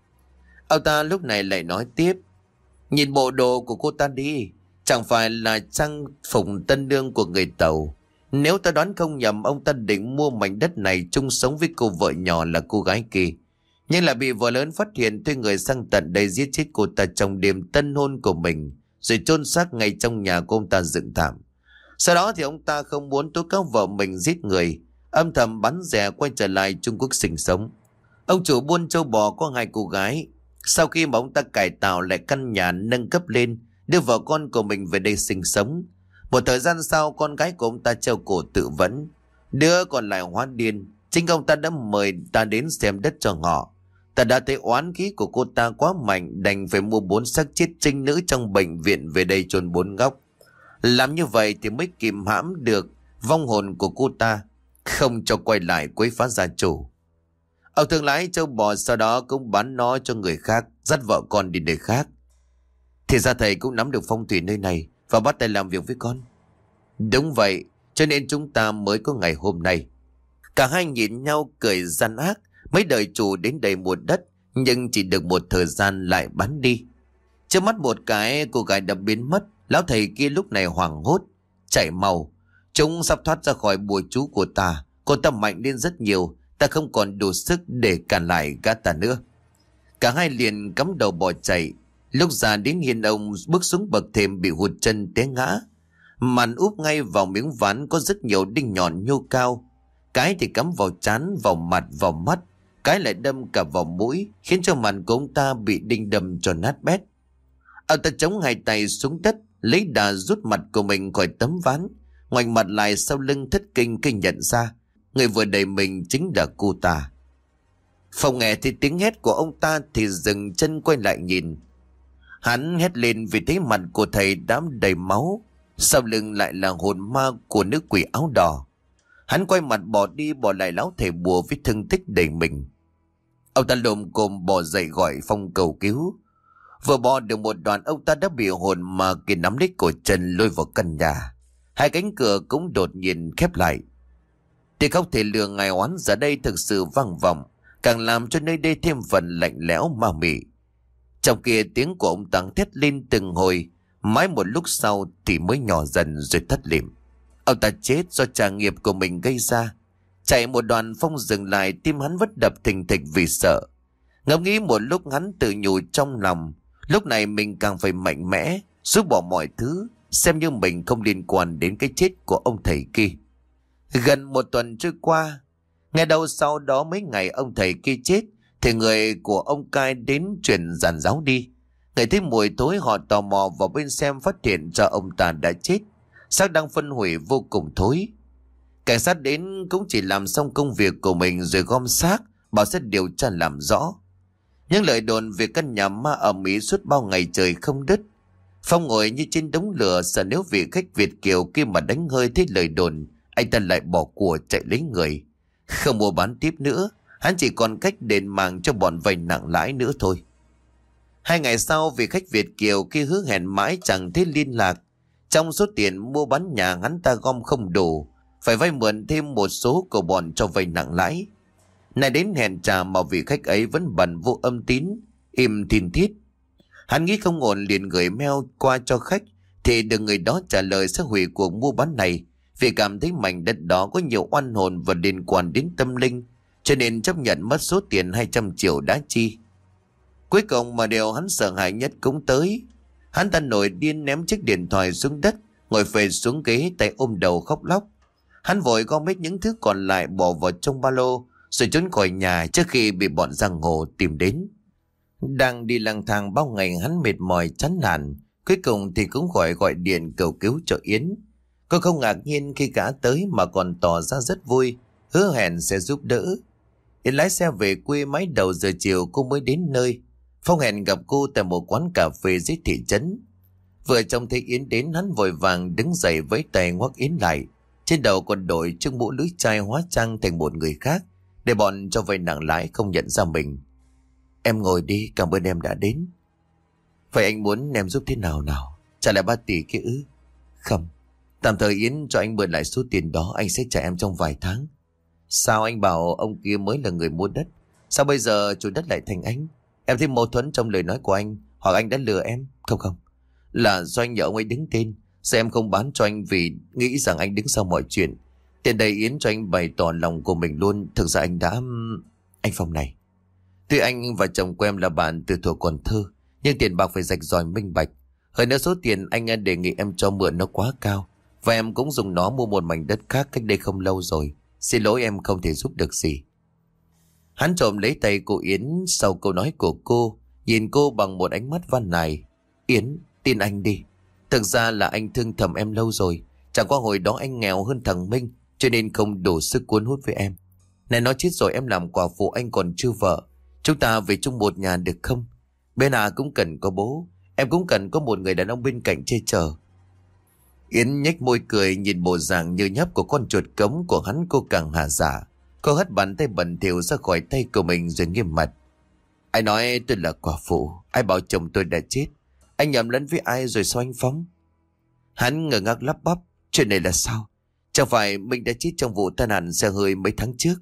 Ông ta lúc này lại nói tiếp: Nhìn bộ đồ của cô ta đi, chẳng phải là trang phục tân nương của người Tàu. Nếu ta đoán không nhầm, ông ta định mua mảnh đất này chung sống với cô vợ nhỏ là cô gái kia. Nhưng là bị vợ lớn phát hiện, thuê người sang tận đây giết chết cô ta trong đêm tân hôn của mình, rồi chôn xác ngay trong nhà của ông ta dựng thảm. Sau đó thì ông ta không muốn tố cáo vợ mình giết người, âm thầm bắn rẻ quay trở lại Trung Quốc sinh sống. Ông chủ buôn châu bò có hai cô gái. Sau khi mà ông ta cải tạo lại căn nhà, nâng cấp lên, đưa vợ con của mình về đây sinh sống. Một thời gian sau, con gái của ông ta treo cổ tự vẫn. Đứa còn lại hóa điên. Chính ông ta đã mời ta đến xem đất cho họ. Ta đã thấy oán khí của cô ta quá mạnh, đành phải mua bốn xác chết trinh nữ trong bệnh viện về đây chôn bốn góc. Làm như vậy thì mới kìm hãm được vong hồn của cô ta, không cho quay lại quấy phá gia chủ. Ông thương lái châu bò sau đó cũng bán nó cho người khác, dắt vợ con đi nơi khác. Thì ra thầy cũng nắm được phong thủy nơi này và bắt tay làm việc với con. Đúng vậy, cho nên chúng ta mới có ngày hôm nay. Cả hai nhìn nhau cười gian ác. Mấy đời chủ đến đây mua đất, nhưng chỉ được một thời gian lại bán đi. Trước mắt một cái, cô gái đã biến mất. Lão thầy kia lúc này hoảng hốt: Chạy mau, chúng sắp thoát ra khỏi bùa chú của ta. Cô ta mạnh lên rất nhiều, ta không còn đủ sức để cản lại gã ta nữa. Cả hai liền cắm đầu bỏ chạy. Lúc ra đến hiên ông, bước xuống bậc thềm bị hụt chân té ngã. Màn úp ngay vào miếng ván có rất nhiều đinh nhọn nhô cao. Cái thì cắm vào trán, vào mặt, vào mắt. Cái lại đâm cả vào mũi, khiến cho mặt của ông ta bị đinh đâm cho nát bét. Ông ta chống hai tay xuống đất, lấy đà rút mặt của mình khỏi tấm ván, ngoảnh mặt lại sau lưng thất kinh kinh nhận ra Người vừa đẩy mình chính là cô ta. Phong nghe thấy tiếng hét của ông ta thì dừng chân quay lại nhìn. Hắn hét lên vì thấy mặt của thầy đẫm đầy máu, sau lưng lại là hồn ma của nữ quỷ áo đỏ. Hắn quay mặt bỏ đi, bỏ lại lão thầy bùa với thương tích đầy mình. Ông ta lồm cồm bò dậy gọi Phong cầu cứu. Vừa bò được một đoạn, ông ta đã bị hồn ma kia nắm lấy cổ chân lôi vào căn nhà. Hai cánh cửa cũng đột nhiên khép lại. Tiếng khóc thề lừa ngài oán giờ đây thực sự vang vọng, càng làm cho nơi đây thêm phần lạnh lẽo ma mị. Trong kia tiếng của ông Tăng thét lên từng hồi, mãi một lúc sau thì mới nhỏ dần rồi thất liệm. Ông ta chết do trả nghiệp của mình gây ra. Chạy một đoạn, Phong dừng lại, tim hắn vẫn đập thình thịch vì sợ. Ngẫm nghĩ một lúc, hắn tự nhủ trong lòng, lúc này mình càng phải mạnh mẽ, rút bỏ mọi thứ, xem như mình không liên quan đến cái chết của ông thầy kia. Gần một tuần trôi qua, ngày đầu sau đó mấy ngày ông thầy kia chết, thì người của ông cai đến truyền giàn giáo đi. Người thấy mùi tối, họ tò mò vào bên xem, phát hiện ra ông ta đã chết, xác đang phân hủy vô cùng thối. Cảnh sát đến cũng chỉ làm xong công việc của mình rồi gom xác, bảo sẽ điều tra làm rõ. Những lời đồn về căn nhà ma ầm ĩ suốt bao ngày trời không đứt. Phong ngồi như trên đống lửa, sợ nếu vị khách Việt kiều kia mà đánh hơi thấy lời đồn, anh ta lại bỏ của chạy lấy người. Không mua bán tiếp nữa, hắn chỉ còn cách đền mạng cho bọn vay nặng lãi nữa thôi. Hai ngày sau, vị khách Việt kiều kia hứa hẹn mãi chẳng thấy liên lạc. Trong số tiền mua bán nhà hắn ta gom không đủ, phải vay mượn thêm một số của bọn cho vay nặng lãi. Này đến hẹn trả mà vị khách ấy vẫn bận vô âm tín, im thiên thiết. Hắn nghĩ không ổn liền gửi mail qua cho khách, thì được người đó trả lời sẽ hủy cuộc mua bán này, vì cảm thấy mảnh đất đó có nhiều oan hồn và liên quan đến tâm linh, cho nên chấp nhận mất số tiền hai trăm triệu đã chi. Cuối cùng mà điều hắn sợ hãi nhất cũng tới. Hắn ta nổi điên ném chiếc điện thoại xuống đất, ngồi phệ xuống ghế, tay ôm đầu khóc lóc. Hắn vội gom hết những thứ còn lại bỏ vào trong ba lô, rồi trốn khỏi nhà trước khi bị bọn giang hồ tìm đến. Đang đi lang thang bao ngày, hắn mệt mỏi chán nản, cuối cùng thì cũng gọi gọi điện cầu cứu cho Yến. Cô không ngạc nhiên khi gã tới mà còn tỏ ra rất vui, hứa hẹn sẽ giúp đỡ. Yến lái xe về quê, mãi đầu giờ chiều cô mới đến nơi. Phong hẹn gặp cô tại một quán cà phê dưới thị trấn. Vừa trông thấy Yến đến, hắn vội vàng đứng dậy với tay ngoắc Yến lại. Trên đầu còn đội chiếc mũ lưỡi chai hóa trang thành một người khác, để bọn cho vay nặng lãi không nhận ra mình. Em ngồi đi, cảm ơn em đã đến. Vậy anh muốn em giúp thế nào nào? Trả lại ba tỷ kia ư? Không, tạm thời Yến cho anh mượn lại số tiền đó, anh sẽ trả em trong vài tháng. Sao anh bảo ông kia mới là người mua đất? Sao bây giờ chủ đất lại thành anh? Em thấy mâu thuẫn trong lời nói của anh, hoặc anh đã lừa em? Không không, là do anh nhờ ông ấy đứng tên. Sao em không bán cho anh vì nghĩ rằng anh đứng sau mọi chuyện? Tiền đây Yến cho anh bày tỏ lòng của mình luôn. Thực ra anh đã... Anh Phong này, tuy anh và chồng của em là bạn từ thuở còn thơ, nhưng tiền bạc phải rạch ròi minh bạch. Hơn nữa số tiền anh đề nghị em cho mượn nó quá cao, và em cũng dùng nó mua một mảnh đất khác cách đây không lâu rồi. Xin lỗi, em không thể giúp được gì. Hắn trộm lấy tay cô Yến sau câu nói của cô, nhìn cô bằng một ánh mắt van nài. Yến, tin anh đi. Thực ra là anh thương thầm em lâu rồi. Chẳng qua hồi đó anh nghèo hơn thằng Minh, cho nên không đủ sức cuốn hút với em. Này, nó chết rồi, em làm quả phụ, anh còn chưa vợ. Chúng ta về chung một nhà được không? Bên à cũng cần có bố, em cũng cần có một người đàn ông bên cạnh che chở. Yến nhếch môi cười, nhìn bộ dạng như nhấp của con chuột cống của hắn, cô càng hà dạ. Cô hất bàn tay bẩn thỉu ra khỏi tay của mình rồi nghiêm mặt. Ai nói tôi là quả phụ? Ai bảo chồng tôi đã chết? Anh nhầm lẫn với ai rồi sao anh Phong? Hắn ngờ ngác lắp bắp. Chuyện này là sao? Chẳng phải Minh đã chết trong vụ tai nạn xe hơi mấy tháng trước?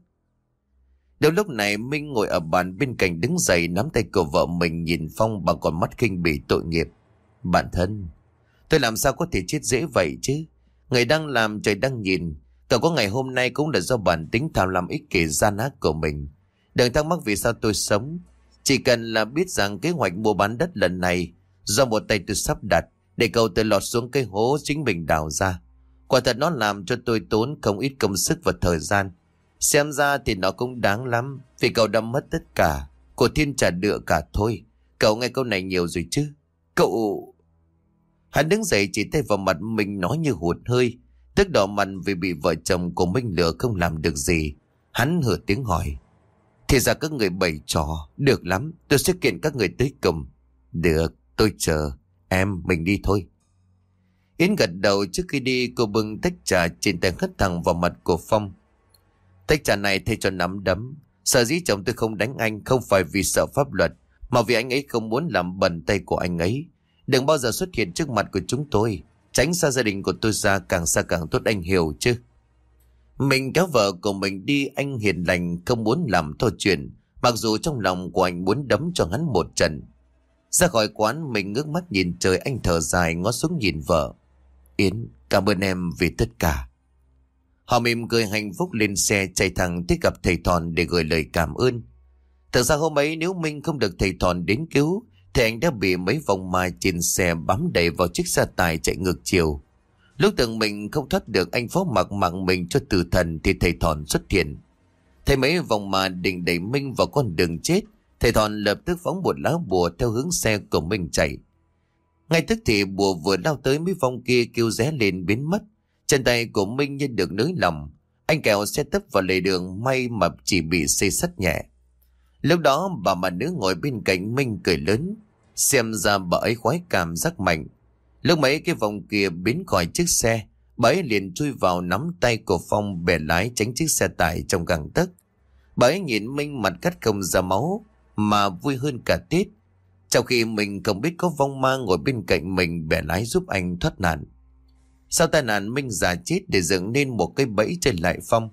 Đến lúc này Minh ngồi ở bàn bên cạnh đứng dậy, nắm tay của vợ mình, nhìn Phong bằng con mắt khinh bỉ tội nghiệp. Bạn thân, tôi làm sao có thể chết dễ vậy chứ? Người đang làm trời đang nhìn. Cậu có ngày hôm nay cũng là do bản tính tham lam ích kỷ gian ác của mình. Đừng thắc mắc vì sao tôi sống. Chỉ cần là biết rằng kế hoạch mua bán đất lần này do một tay tôi sắp đặt, để cậu tự lọt xuống cái hố chính mình đào ra. Quả thật nó làm cho tôi tốn không ít công sức và thời gian. Xem ra thì nó cũng đáng lắm, vì cậu đã mất tất cả, của thiên trả đựa cả thôi. Cậu nghe câu này nhiều rồi chứ? Cậu... Hắn đứng dậy chỉ tay vào mặt mình nói như hụt hơi. Tức đỏ mặt vì bị vợ chồng của Minh lừa không làm được gì. Hắn hử tiếng hỏi: thì ra các người bày trò, được lắm, tôi sẽ kiện các người tới cùng. Được, tôi chờ, em mình đi thôi. Yến gật đầu. Trước khi đi, cô bưng tách trà trên tay hất thẳng vào mặt của Phong. Tách trà này thay cho nắm đấm. Sở dĩ chồng tôi không đánh anh không phải vì sợ pháp luật, mà vì anh ấy không muốn làm bẩn tay của anh ấy. Đừng bao giờ xuất hiện trước mặt của chúng tôi. Tránh xa gia đình của tôi ra, càng xa càng tốt, anh hiểu chứ? Mình kéo vợ của mình đi. Anh hiền lành không muốn làm to chuyện, mặc dù trong lòng của anh muốn đấm cho hắn một trận. Ra khỏi quán, mình ngước mắt nhìn trời. Anh thở dài ngó xuống nhìn vợ. Yến, cảm ơn em vì tất cả. Họ mỉm cười hạnh phúc lên xe chạy thẳng tới gặp thầy Thòn để gửi lời cảm ơn. Thật ra hôm ấy nếu Minh không được thầy Thòn đến cứu thì anh đã bị mấy vòng ma trên xe bám đẩy vào chiếc xe tải chạy ngược chiều. Lúc tưởng mình không thoát được, anh phó mặc mạng mình cho tử thần thì thầy Thòn xuất hiện. Thấy mấy vòng ma định đẩy Minh vào con đường chết, thầy Thòn lập tức phóng một lá bùa theo hướng xe của Minh chạy. Ngay tức thì bùa vừa lao tới, mấy vong kia kêu ré lên biến mất. Chân tay của Minh như được nới lỏng. Anh kẹo xe tấp vào lề đường, may mà chỉ bị xây sắt nhẹ. Lúc đó bà mà nữ ngồi bên cạnh Minh cười lớn. Xem ra bà ấy khoái cảm giác mạnh. Lúc mấy cái vòng kia biến khỏi chiếc xe, bà ấy liền chui vào nắm tay của Phong bẻ lái tránh chiếc xe tải trong gang tấc. Bà ấy nhìn Minh mặt cắt không ra máu mà vui hơn cả Tết. Trong khi mình không biết có vong ma ngồi bên cạnh mình bẻ lái giúp anh thoát nạn. Sau tai nạn, Minh giả chết để dựng nên một cái bẫy trên lại Phong.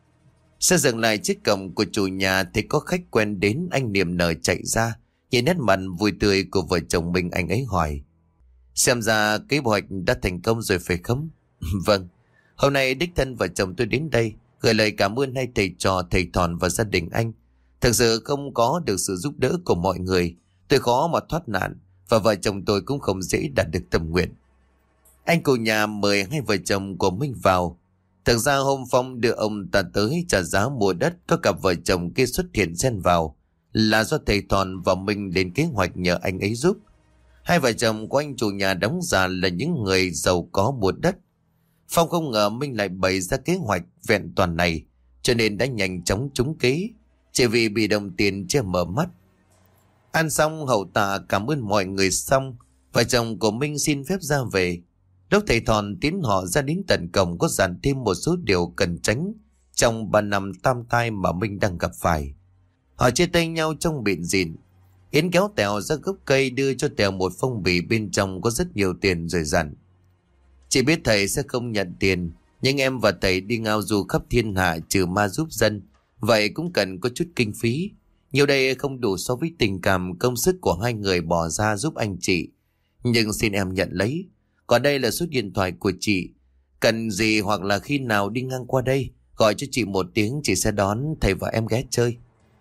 Xe dừng lại trước cổng của chủ nhà thì có khách quen đến. Anh niềm nở chạy ra, nhìn nét mặt vui tươi của vợ chồng mình, anh ấy hỏi: xem ra kế hoạch đã thành công rồi phải không? Vâng, hôm nay đích thân vợ chồng tôi đến đây gửi lời cảm ơn hai thầy trò, thầy Thòn và gia đình anh. Thực sự không có được sự giúp đỡ của mọi người, tôi khó mà thoát nạn, và vợ chồng tôi cũng không dễ đạt được tâm nguyện. Anh cụ nhà mời hai vợ chồng của Minh vào. Thực ra hôm Phong đưa ông ta tới trả giá mua đất, có cặp vợ chồng kia xuất hiện xen vào là do thầy Thòn và Minh lên kế hoạch nhờ anh ấy giúp. Hai vợ chồng của anh chủ nhà đóng giả là những người giàu có mua đất. Phong không ngờ Minh lại bày ra kế hoạch vẹn toàn này, cho nên đã nhanh chóng trúng kế, chỉ vì bị đồng tiền che mở mắt. Ăn xong hậu tạ cảm ơn mọi người xong, vợ chồng của Minh xin phép ra về. Lúc thầy Thòn tiến họ ra đến tận cổng, có dặn thêm một số điều cần tránh trong ba năm tam tai mà Minh đang gặp phải. Họ chia tay nhau trong bịn dịn. Yến kéo Tèo ra gốc cây, đưa cho Tèo một phong bì bên trong có rất nhiều tiền rồi dặn: chị biết thầy sẽ không nhận tiền, nhưng em và thầy đi ngao du khắp thiên hạ trừ ma giúp dân, vậy cũng cần có chút kinh phí. Nhiều đây không đủ so với tình cảm công sức của hai người bỏ ra giúp anh chị, nhưng xin em nhận lấy. Còn đây là số điện thoại của chị, cần gì hoặc là khi nào đi ngang qua đây gọi cho chị một tiếng, chị sẽ đón thầy và em ghé chơi.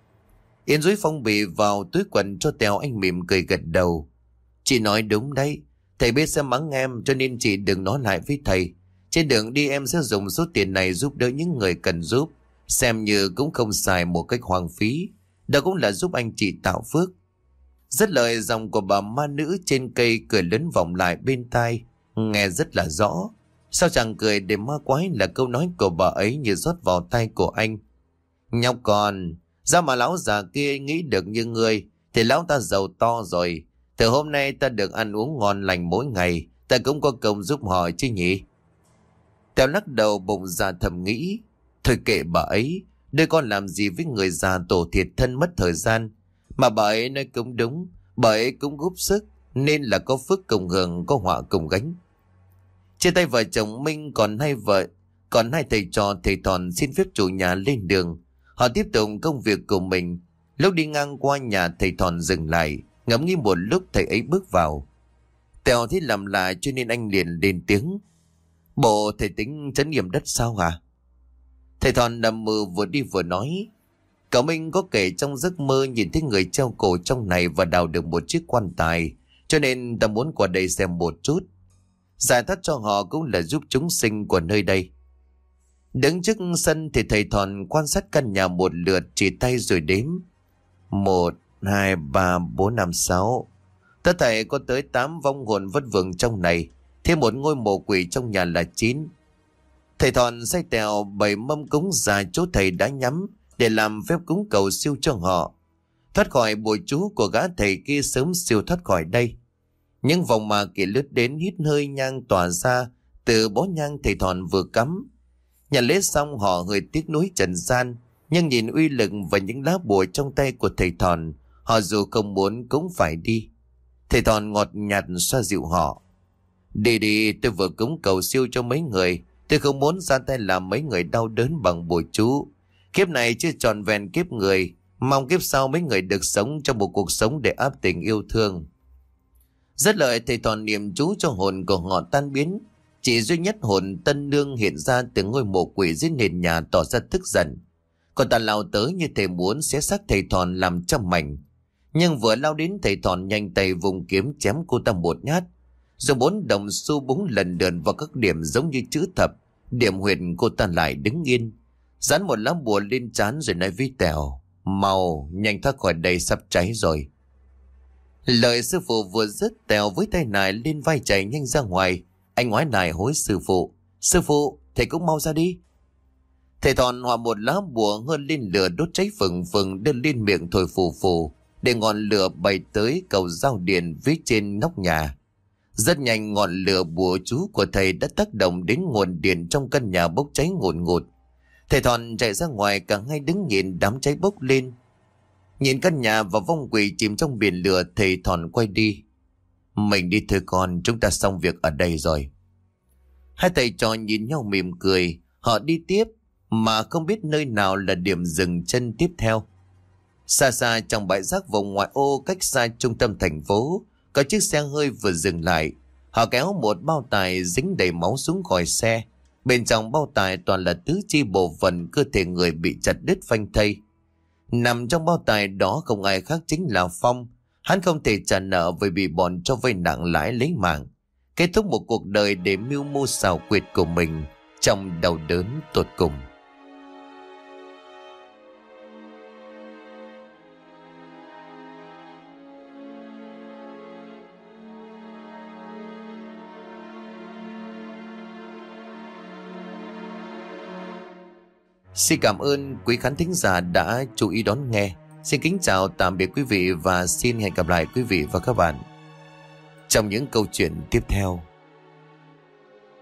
Yến dúi phong bì vào túi quần cho Tèo, anh mỉm cười gật đầu. Chị nói đúng đấy, thầy biết sẽ mắng em cho nên chị đừng nói lại với thầy. Trên đường đi em sẽ dùng số tiền này giúp đỡ những người cần giúp, xem như cũng không xài một cách hoang phí, đó cũng là giúp anh chị tạo phước. Rất lời dòng của bà ma nữ trên cây cười lớn vọng lại bên tai, nghe rất là rõ. Sao chẳng cười để ma quái là câu nói của bà ấy như rót vào tai của anh. Nhóc con, ra mà lão già kia nghĩ được như ngươi thì lão ta giàu to rồi. Từ hôm nay ta được ăn uống ngon lành mỗi ngày, ta cũng có công giúp họ chứ nhỉ? Tèo lắc đầu bụng già thầm nghĩ, thôi kệ bà ấy, đôi con làm gì với người già tổ thiệt thân mất thời gian. Mà bà ấy nói cũng đúng, bà ấy cũng góp sức, nên là có phước cùng hưởng, có họa cùng gánh. Trên tay vợ chồng Minh còn hai vợ, còn hai thầy trò thầy Thòn xin phép chủ nhà lên đường. Họ tiếp tục công việc của mình. Lúc đi ngang qua nhà thầy Thòn dừng lại, ngẫm nghĩ một lúc thầy ấy bước vào. Tèo thấy làm lạ cho nên anh liền lên tiếng: bộ thầy tính trấn yểm đất sao hả? Thầy Thòn nằm mơ vừa đi vừa nói: cậu Minh có kể trong giấc mơ nhìn thấy người treo cổ trong này và đào được một chiếc quan tài, cho nên ta muốn qua đây xem một chút. Giải thoát cho họ cũng là giúp chúng sinh của nơi đây. Đứng trước sân thì thầy Thòn quan sát căn nhà một lượt, chỉ tay rồi đếm: một, hai, ba, bốn, năm, sáu. Tất thảy có tới tám vong hồn vất vưởng trong này, thêm một ngôi mộ quỷ trong nhà là chín. Thầy Thòn xay tèo bày mâm cúng ra chỗ thầy đã nhắm để làm phép cúng cầu siêu cho họ. Thoát khỏi bùa chú của gã thầy kia sớm siêu thoát khỏi đây. Những vòng mà kỳ lướt đến hít hơi nhang tỏa ra từ bó nhang thầy Thòn vừa cắm. Nhà lễ xong họ hơi tiếc nuối trần gian, nhưng nhìn uy lực và những lá bùa trong tay của thầy Thòn, họ dù không muốn cũng phải đi. Thầy Thòn ngọt nhạt xoa dịu họ. Đi đi, tôi vừa cúng cầu siêu cho mấy người, tôi không muốn ra tay làm mấy người đau đớn bằng bùa chú. Kiếp này chưa tròn vẹn kiếp người, mong kiếp sau mấy người được sống trong một cuộc sống để áp tình yêu thương. Rất lợi thầy Thòn niệm chú cho hồn của họ tan biến. Chỉ duy nhất hồn Tân Nương hiện ra từ ngôi mộ quỷ dưới nền nhà tỏ ra tức giận. Còn ta lao tới như thể muốn xé xác thầy Thòn làm trăm mảnh. Nhưng vừa lao đến, thầy Thòn nhanh tay vùng kiếm chém cô ta một nhát. Dùng bốn đồng xu búng lần lượt vào các điểm giống như chữ thập. Điểm huyệt cô ta lại đứng yên, dán một lá bùa lên trán rồi nói với Tèo: mau nhanh thoát khỏi đây, sắp cháy rồi. Lời sư phụ vừa dứt, Tèo với tay nải lên vai chạy nhanh ra ngoài. Anh ngoái lại hối sư phụ: sư phụ, thầy cũng mau ra đi. Thầy Thòn hòa một lá bùa hơn lên lửa đốt cháy phừng phừng, đưa lên miệng thổi phù phù để ngọn lửa bay tới cầu giao điện viết trên nóc nhà. Rất nhanh ngọn lửa bùa chú của thầy đã tác động đến nguồn điện trong căn nhà bốc cháy ngùn ngụt. Thầy Thòn chạy ra ngoài, cả hai đứng nhìn đám cháy bốc lên. Nhìn căn nhà và vong quỷ chìm trong biển lửa, thầy Thòn quay đi: mình đi thôi con, chúng ta xong việc ở đây rồi. Hai thầy trò nhìn nhau mỉm cười. Họ đi tiếp mà không biết nơi nào là điểm dừng chân tiếp theo. Xa xa trong bãi rác vùng ngoại ô cách xa trung tâm thành phố, có chiếc xe hơi vừa dừng lại. Họ kéo một bao tải dính đầy máu xuống khỏi xe. Bên trong bao tải toàn là tứ chi bộ phận cơ thể người bị chặt đứt phanh thây. Nằm trong bao tải đó không ai khác chính là Phong. Hắn không thể trả nợ vì bị bọn cho vay nặng lãi lấy mạng, kết thúc một cuộc đời để mưu mô xảo quyệt của mình trong đau đớn tột cùng. Xin cảm ơn quý khán thính giả đã chú ý đón nghe. Xin kính chào tạm biệt quý vị và xin hẹn gặp lại quý vị và các bạn trong những câu chuyện tiếp theo.